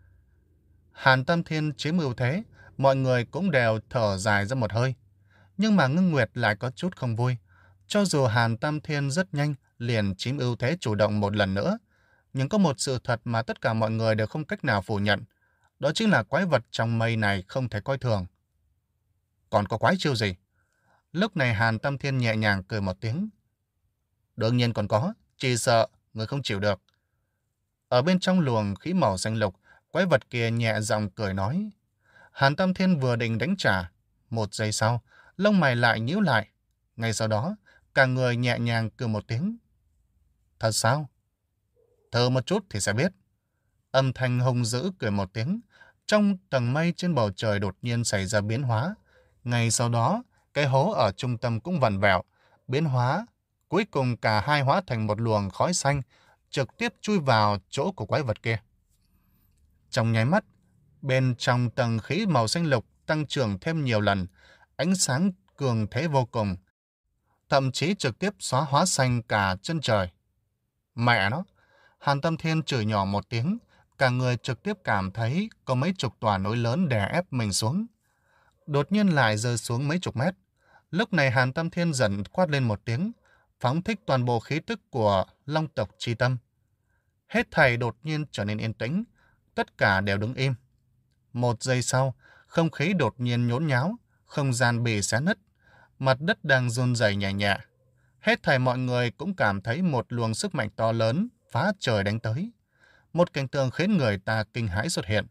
Hàn Tam Thiên chiếm ưu thế, mọi người cũng đều thở dài ra một hơi. Nhưng mà Ngưng Nguyệt lại có chút không vui. Cho dù Hàn Tam Thiên rất nhanh liền chiếm ưu thế chủ động một lần nữa, nhưng có một sự thật mà tất cả mọi người đều không cách nào phủ nhận. Đó chính là quái vật trong mây này không thể coi thường. Còn có quái chiêu gì? Lúc này Hàn Tam Thiên nhẹ nhàng cười một tiếng. Đương nhiên còn có, chỉ sợ người không chịu được. Ở bên trong luồng khí màu xanh lục, quái vật kia nhẹ giọng cười nói. Hàn Tam Thiên vừa định đánh trả. Một giây sau, lông mày lại nhíu lại. Ngay sau đó, cả người nhẹ nhàng cười một tiếng. Thật sao? Thử một chút thì sẽ biết. Âm thanh hung dữ cười một tiếng. Trong tầng mây trên bầu trời đột nhiên xảy ra biến hóa. Ngay sau đó, cái hố ở trung tâm cũng vặn vẹo, biến hóa. Cuối cùng cả hai hóa thành một luồng khói xanh, trực tiếp chui vào chỗ của quái vật kia. Trong nháy mắt, bên trong tầng khí màu xanh lục tăng trưởng thêm nhiều lần, ánh sáng cường thế vô cùng, thậm chí trực tiếp xóa hóa xanh cả chân trời. Mẹ nó! Hàn Tam Thiên chửi nhỏ một tiếng, cả người trực tiếp cảm thấy có mấy chục tòa núi lớn đè ép mình xuống. Đột nhiên lại rơi xuống mấy chục mét. Lúc này Hàn Tam Thiên dần quát lên một tiếng, phóng thích toàn bộ khí tức của Long tộc chi tâm. Hết thảy đột nhiên trở nên yên tĩnh, tất cả đều đứng im. Một giây sau, không khí đột nhiên nhốn nháo, không gian bị xé nứt, mặt đất đang run rẩy nhẹ nhẹ. Hết thảy mọi người cũng cảm thấy một luồng sức mạnh to lớn phá trời đánh tới. Một cảnh tượng khiến người ta kinh hãi xuất hiện.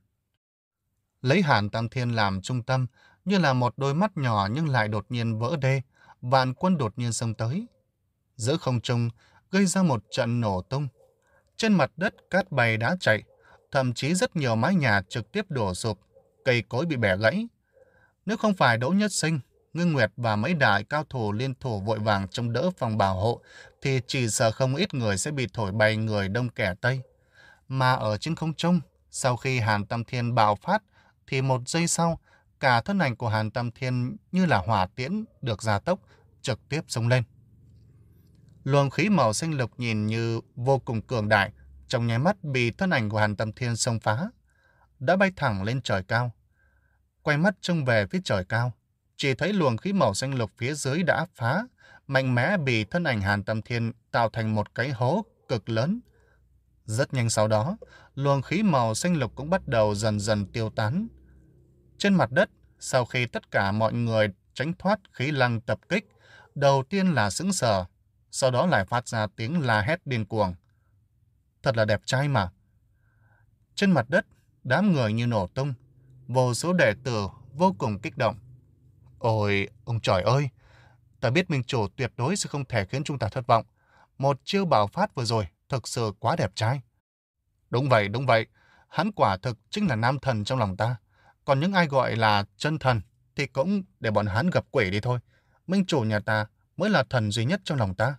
Lấy Hàn Tam Thiên làm trung tâm, như là một đôi mắt nhỏ nhưng lại đột nhiên vỡ đê, vạn quân đột nhiên xông tới. Giữa không trung gây ra một trận nổ tung. Trên mặt đất cát bay đá chạy, thậm chí rất nhiều mái nhà trực tiếp đổ sụp. cây cối bị bẻ gãy. Nếu không phải Đỗ Nhất Sinh, Ngưng Nguyệt và mấy đại cao thủ liên thủ vội vàng chống đỡ phòng bảo hộ, thì chỉ sợ không ít người sẽ bị thổi bay người đông kẻ tây. Mà ở trên không trung, sau khi Hàn Tam Thiên bạo phát, thì một giây sau, cả thân ảnh của Hàn Tam Thiên như là hỏa tiễn được gia tốc, trực tiếp xông lên. Luồng khí màu xanh lục nhìn như vô cùng cường đại, trong nháy mắt bị thân ảnh của Hàn Tam Thiên xông phá, đã bay thẳng lên trời cao. Quay mắt trông về phía trời cao, chỉ thấy luồng khí màu xanh lục phía dưới đã phá, mạnh mẽ bị thân ảnh Hàn Tam Thiên tạo thành một cái hố cực lớn. Rất nhanh sau đó, luồng khí màu xanh lục cũng bắt đầu dần dần tiêu tán. Trên mặt đất, sau khi tất cả mọi người tránh thoát khí lăng tập kích, đầu tiên là sững sờ, sau đó lại phát ra tiếng la hét điên cuồng. Thật là đẹp trai mà. Trên mặt đất, đám người như nổ tung, vô số đệ tử vô cùng kích động. Ôi, ông trời ơi! Ta biết minh chủ tuyệt đối sẽ không thể khiến chúng ta thất vọng. Một chiêu bạo phát vừa rồi thực sự quá đẹp trai. Đúng vậy, đúng vậy. Hắn quả thực chính là nam thần trong lòng ta. Còn những ai gọi là chân thần thì cũng để bọn hắn gặp quỷ đi thôi. Minh chủ nhà ta mới là thần duy nhất trong lòng ta.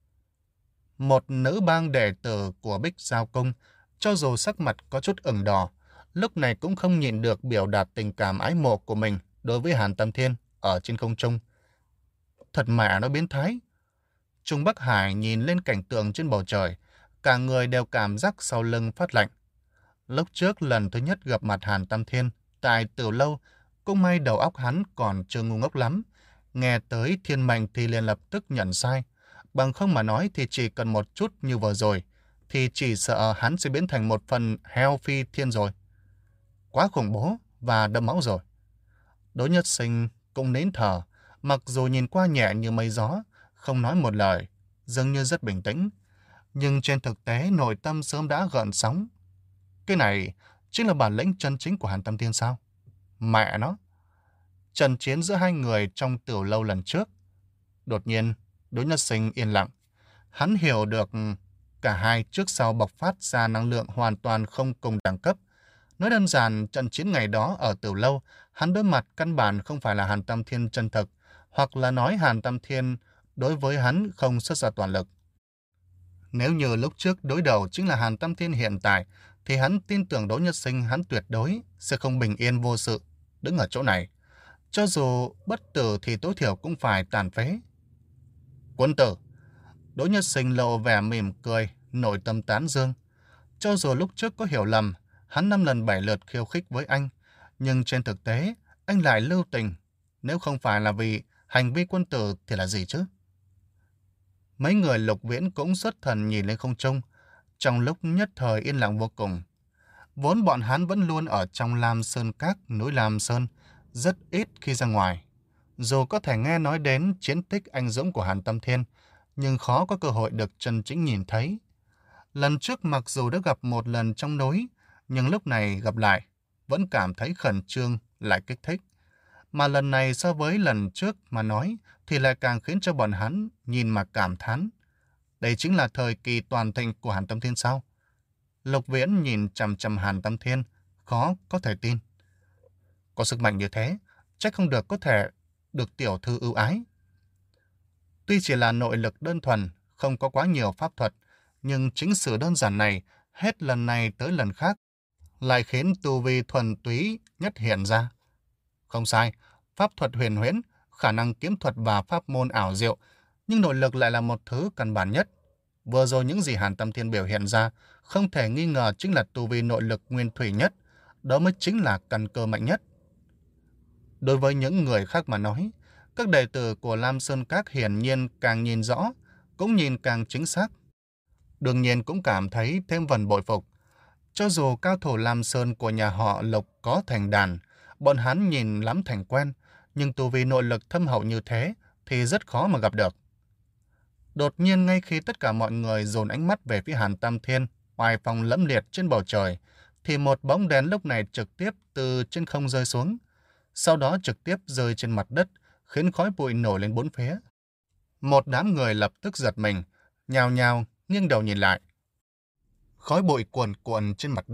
Một nữ bang đệ tử của Bích Giao Cung, cho dù sắc mặt có chút ửng đỏ, lúc này cũng không nhịn được biểu đạt tình cảm ái mộ của mình đối với Hàn Tam Thiên ở trên không trung. Thật mẹ nó biến thái. Trung Bắc Hải nhìn lên cảnh tượng trên bầu trời, cả người đều cảm giác sau lưng phát lạnh. Lúc trước lần thứ nhất gặp mặt Hàn Tam Thiên tại Tiểu Lâu, cũng may đầu óc hắn còn chưa ngu ngốc lắm. Nghe tới thiên mệnh thì liền lập tức nhận sai. Bằng không mà nói thì chỉ cần một chút như vừa rồi, thì chỉ sợ hắn sẽ biến thành một phần heo phi thiên rồi. Quá khủng bố và đẫm máu rồi. Đỗ Nhất Sinh cũng nín thở, mặc dù nhìn qua nhẹ như mây gió, không nói một lời, dường như rất bình tĩnh. Nhưng trên thực tế nội tâm sớm đã gợn sóng. Cái này chính là bản lĩnh chân chính của Hàn Tam Thiên sao? Mẹ nó! Trận chiến giữa hai người trong Tiểu Lâu lần trước. Đột nhiên, Đỗ Nhất Sinh yên lặng. Hắn hiểu được cả hai trước sau bộc phát ra năng lượng hoàn toàn không cùng đẳng cấp. Nói đơn giản, trận chiến ngày đó ở Tiểu Lâu, hắn đối mặt căn bản không phải là Hàn Tam Thiên chân thực, hoặc là nói Hàn Tam Thiên đối với hắn không xuất ra toàn lực. Nếu như lúc trước đối đầu chính là Hàn Tam Thiên hiện tại, thì hắn tin tưởng Đỗ Nhất Sinh hắn tuyệt đối sẽ không bình yên vô sự, đứng ở chỗ này. Cho dù bất tử thì tối thiểu cũng phải tàn phế. Quân tử! Đỗ Nhất Sinh lộ vẻ mỉm cười, nội tâm tán dương. Cho dù lúc trước có hiểu lầm, hắn năm lần bảy lượt khiêu khích với anh, nhưng trên thực tế, anh lại lưu tình. Nếu không phải là vì hành vi quân tử thì là gì chứ? Mấy người Lục Viễn cũng xuất thần nhìn lên không trung, trong lúc nhất thời yên lặng vô cùng. Vốn bọn hắn vẫn luôn ở trong Lam Sơn Các, núi Lam Sơn, rất ít khi ra ngoài. Dù có thể nghe nói đến chiến tích anh dũng của Hàn Tam Thiên, nhưng khó có cơ hội được chân chính nhìn thấy. Lần trước mặc dù đã gặp một lần trong núi, nhưng lúc này gặp lại, vẫn cảm thấy khẩn trương, lại kích thích. Mà lần này so với lần trước mà nói, thì lại càng khiến cho bọn hắn nhìn mà cảm thán. Đây chính là thời kỳ toàn thịnh của Hàn Tam Thiên sao? Lục Viễn nhìn chằm chằm Hàn Tam Thiên, khó có thể tin. Có sức mạnh như thế, chắc không được có thể được tiểu thư ưu ái. Tuy chỉ là nội lực đơn thuần, không có quá nhiều pháp thuật, nhưng chính sự đơn giản này, hết lần này tới lần khác, lại khiến tu vi thuần túy nhất hiện ra. Không sai, pháp thuật huyền huyễn, khả năng kiếm thuật và pháp môn ảo diệu, nhưng nội lực lại là một thứ căn bản nhất. Vừa rồi những gì Hàn Tam Thiên biểu hiện ra, không thể nghi ngờ chính là tu vi nội lực nguyên thủy nhất, đó mới chính là căn cơ mạnh nhất. Đối với những người khác mà nói, các đệ tử của Lam Sơn Các hiển nhiên càng nhìn rõ, cũng nhìn càng chính xác. Đương nhiên cũng cảm thấy thêm phần bội phục. Cho dù cao thủ Lam Sơn của nhà họ Lục có thành đàn, bọn hắn nhìn lắm thành quen, nhưng tu vi nội lực thâm hậu như thế thì rất khó mà gặp được. Đột nhiên ngay khi tất cả mọi người dồn ánh mắt về phía Hàn Tam Thiên, oai phong lẫm liệt trên bầu trời, thì một bóng đèn lúc này trực tiếp từ trên không rơi xuống, sau đó trực tiếp rơi trên mặt đất, khiến khói bụi nổi lên bốn phía. Một đám người lập tức giật mình, nhào nhào nghiêng đầu nhìn lại. Khói bụi cuồn cuộn trên mặt đất,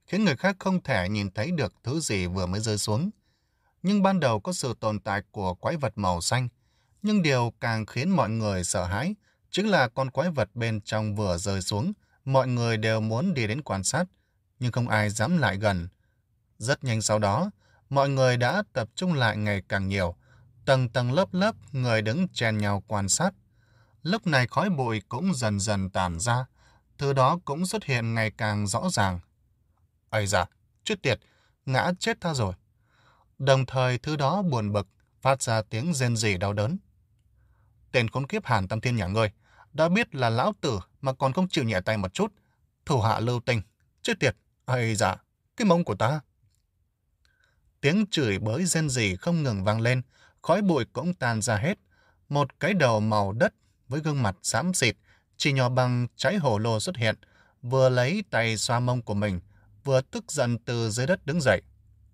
khiến người khác không thể nhìn thấy được thứ gì vừa mới rơi xuống. Nhưng ban đầu có sự tồn tại của quái vật màu xanh, nhưng điều càng khiến mọi người sợ hãi chính là con quái vật bên trong vừa rơi xuống, mọi người đều muốn đi đến quan sát, nhưng không ai dám lại gần. Rất nhanh sau đó, mọi người đã tập trung lại ngày càng nhiều, tầng tầng lớp lớp người đứng chen nhau quan sát. Lúc này khói bụi cũng dần dần tản ra, thứ đó cũng xuất hiện ngày càng rõ ràng. Ây da, chết tiệt, ngã chết ta rồi. Đồng thời thứ đó buồn bực, phát ra tiếng rên rỉ đau đớn. Tên khốn kiếp Hàn Tam Thiên nhà ngươi, đã biết là lão tử mà còn không chịu nhẹ tay một chút. Thủ hạ lưu tình, chết tiệt, ây da, cái mông của ta. Tiếng chửi bới rên rỉ không ngừng vang lên, khói bụi cũng tan ra hết. Một cái đầu màu đất với gương mặt xám xịt, chỉ nhỏ bằng trái hổ lô xuất hiện, vừa lấy tay xoa mông của mình, vừa tức giận từ dưới đất đứng dậy.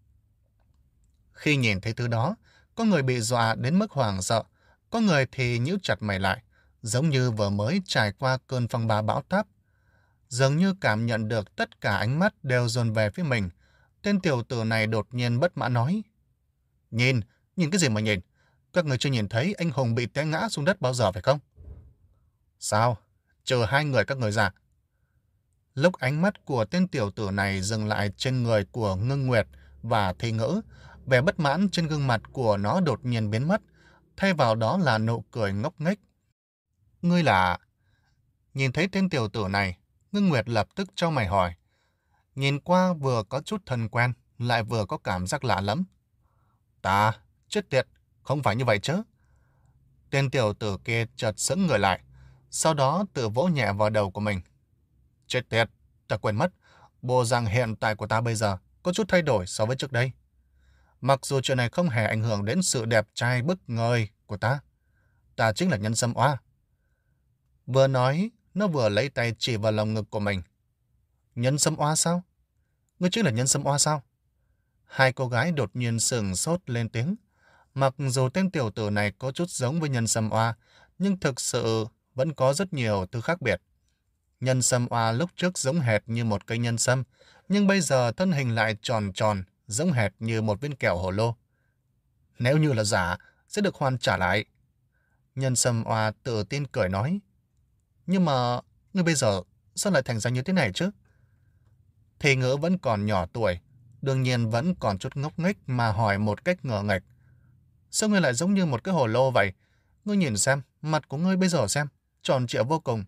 Khi nhìn thấy thứ đó, có người bị dọa đến mức hoảng sợ, có người thì nhíu chặt mày lại, giống như vừa mới trải qua cơn phong ba bão táp. Dường như cảm nhận được tất cả ánh mắt đều dồn về phía mình, tên tiểu tử này đột nhiên bất mãn nói. Nhìn, nhìn cái gì mà nhìn? Các người chưa nhìn thấy anh hùng bị té ngã xuống đất bao giờ phải không? Sao? Trừ hai người các người ra. Lúc ánh mắt của tên tiểu tử này dừng lại trên người của Ngưng Nguyệt và Thi Ngữ, vẻ bất mãn trên gương mặt của nó đột nhiên biến mất, thay vào đó là nụ cười ngốc nghếch. Ngươi là... Nhìn thấy tên tiểu tử này, Ngưng Nguyệt lập tức chau mày hỏi. Nhìn qua vừa có chút thân quen, lại vừa có cảm giác lạ lắm. Ta, chết tiệt, không phải như vậy chứ. Tên tiểu tử kia chợt sững người lại, sau đó tự vỗ nhẹ vào đầu của mình. Chết tiệt, ta quên mất, bộ dạng hiện tại của ta bây giờ có chút thay đổi so với trước đây. Mặc dù chuyện này không hề ảnh hưởng đến sự đẹp trai bức ngời của ta. Ta chính là Nhân Sâm Oa. Vừa nói, nó vừa lấy tay chỉ vào lồng ngực của mình. Nhân Sâm Oa sao? Ngươi chính là Nhân Sâm Oa sao? Hai cô gái đột nhiên sửng sốt lên tiếng. Mặc dù tên tiểu tử này có chút giống với Nhân Sâm Oa, nhưng thực sự vẫn có rất nhiều thứ khác biệt. Nhân Sâm Oa lúc trước giống hệt như một cây nhân sâm, nhưng bây giờ thân hình lại tròn tròn, giống hệt như một viên kẹo hồ lô. Nếu như là giả, sẽ được hoàn trả lại. Nhân Sâm Oa tự tin cười nói. Nhưng mà, ngươi bây giờ sao lại thành ra như thế này chứ? Thì Ngữ vẫn còn nhỏ tuổi, đương nhiên vẫn còn chút ngốc nghếch mà hỏi một cách ngờ nghệch. Sao ngươi lại giống như một cái hồ lô vậy? Ngươi nhìn xem, mặt của ngươi bây giờ xem, tròn trịa vô cùng.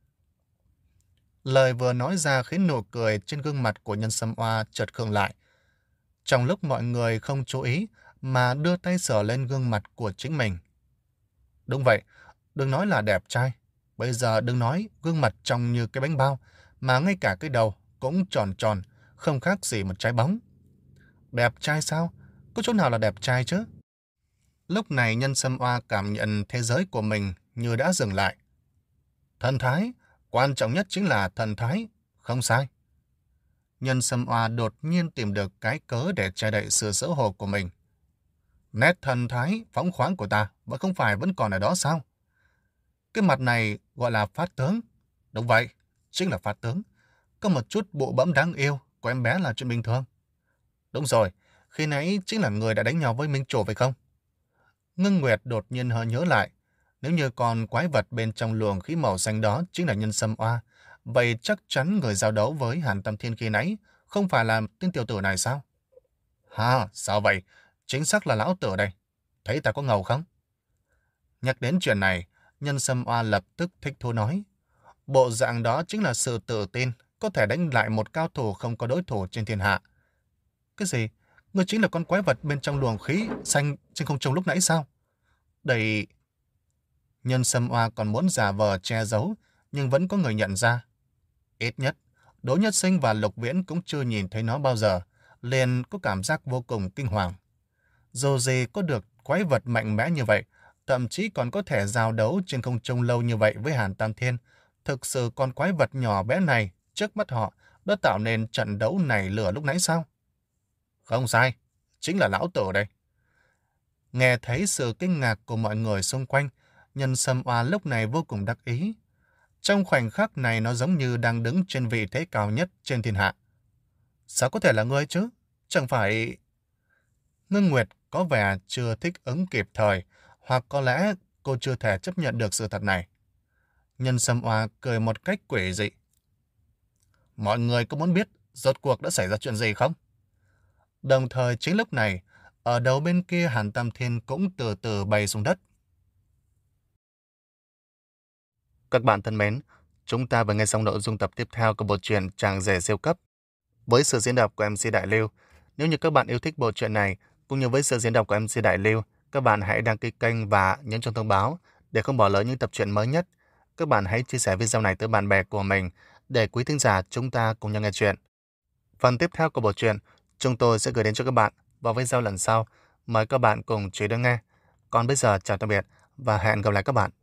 Lời vừa nói ra khiến nụ cười trên gương mặt của Nhân Sâm Oa chợt khựng lại. Trong lúc mọi người không chú ý mà đưa tay sờ lên gương mặt của chính mình. Đúng vậy, đừng nói là đẹp trai. Bây giờ đừng nói gương mặt trông như cái bánh bao, mà ngay cả cái đầu cũng tròn tròn, không khác gì một trái bóng. Đẹp trai sao? Có chỗ nào là đẹp trai chứ? Lúc này Nhân Sâm Oa cảm nhận thế giới của mình như đã dừng lại. Thần thái, quan trọng nhất chính là thần thái, không sai. Nhân Sâm Oa đột nhiên tìm được cái cớ để che đậy sự xấu hổ của mình. Nét thần thái, phóng khoáng của ta vẫn không phải vẫn còn ở đó sao? Cái mặt này gọi là phát tướng. Đúng vậy, chính là phát tướng. Có một chút bộ bẫm đáng yêu của em bé là chuyện bình thường. Đúng rồi, khi nãy chính là người đã đánh nhau với Minh Chủ phải không? Ngưng Nguyệt đột nhiên hơi nhớ lại. Nếu như con quái vật bên trong luồng khí màu xanh đó chính là Nhân Sâm Oa, vậy chắc chắn người giao đấu với Hàn Tam Thiên khi nãy không phải là tên tiểu tử này sao? Ha, sao vậy? Chính xác là lão tử đây. Thấy ta có ngầu không? Nhắc đến chuyện này, Nhân Sâm Oa lập tức thích thú nói. Bộ dạng đó chính là sự tự tin, có thể đánh lại một cao thủ không có đối thủ trên thiên hạ. Cái gì? Ngươi chính là con quái vật bên trong luồng khí xanh trên không trung lúc nãy sao? Đây... Nhân Sâm Oa còn muốn giả vờ che giấu, nhưng vẫn có người nhận ra. Ít nhất, Đỗ Nhất Sinh và Lục Viễn cũng chưa nhìn thấy nó bao giờ, liền có cảm giác vô cùng kinh hoàng. Dù gì có được quái vật mạnh mẽ như vậy, thậm chí còn có thể giao đấu trên không trung lâu như vậy với Hàn Tam Thiên, thực sự con quái vật nhỏ bé này trước mắt họ đã tạo nên trận đấu này lửa lúc nãy sao? Không sai, chính là lão tử đây. Nghe thấy sự kinh ngạc của mọi người xung quanh, Nhân Sâm Oa lúc này vô cùng đắc ý. Trong khoảnh khắc này nó giống như đang đứng trên vị thế cao nhất trên thiên hạ. Sao có thể là ngươi chứ? Chẳng phải... Ngưng Nguyệt có vẻ chưa thích ứng kịp thời, hoặc có lẽ cô chưa thể chấp nhận được sự thật này. Nhân Sâm Oa cười một cách quỷ dị. Mọi người có muốn biết rốt cuộc đã xảy ra chuyện gì không? Đồng thời chính lúc này, ở đầu bên kia Hàn Tam Thiên cũng từ từ bay xuống đất. Các bạn thân mến, chúng ta vừa nghe xong nội dung tập tiếp theo của bộ truyện Chàng rể siêu cấp. Với sự diễn đọc của em xê Đại Lưu, nếu như các bạn yêu thích bộ truyện này, cũng như với sự diễn đọc của em xê Đại Lưu, các bạn hãy đăng ký kênh và nhấn chuông thông báo để không bỏ lỡ những tập truyện mới nhất. Các bạn hãy chia sẻ video này tới bạn bè của mình để quý thính giả chúng ta cùng nhau nghe chuyện. Phần tiếp theo của bộ truyện, chúng tôi sẽ gửi đến cho các bạn vào video lần sau. Mời các bạn cùng chú ý đón nghe. Còn bây giờ chào tạm biệt và hẹn gặp lại các bạn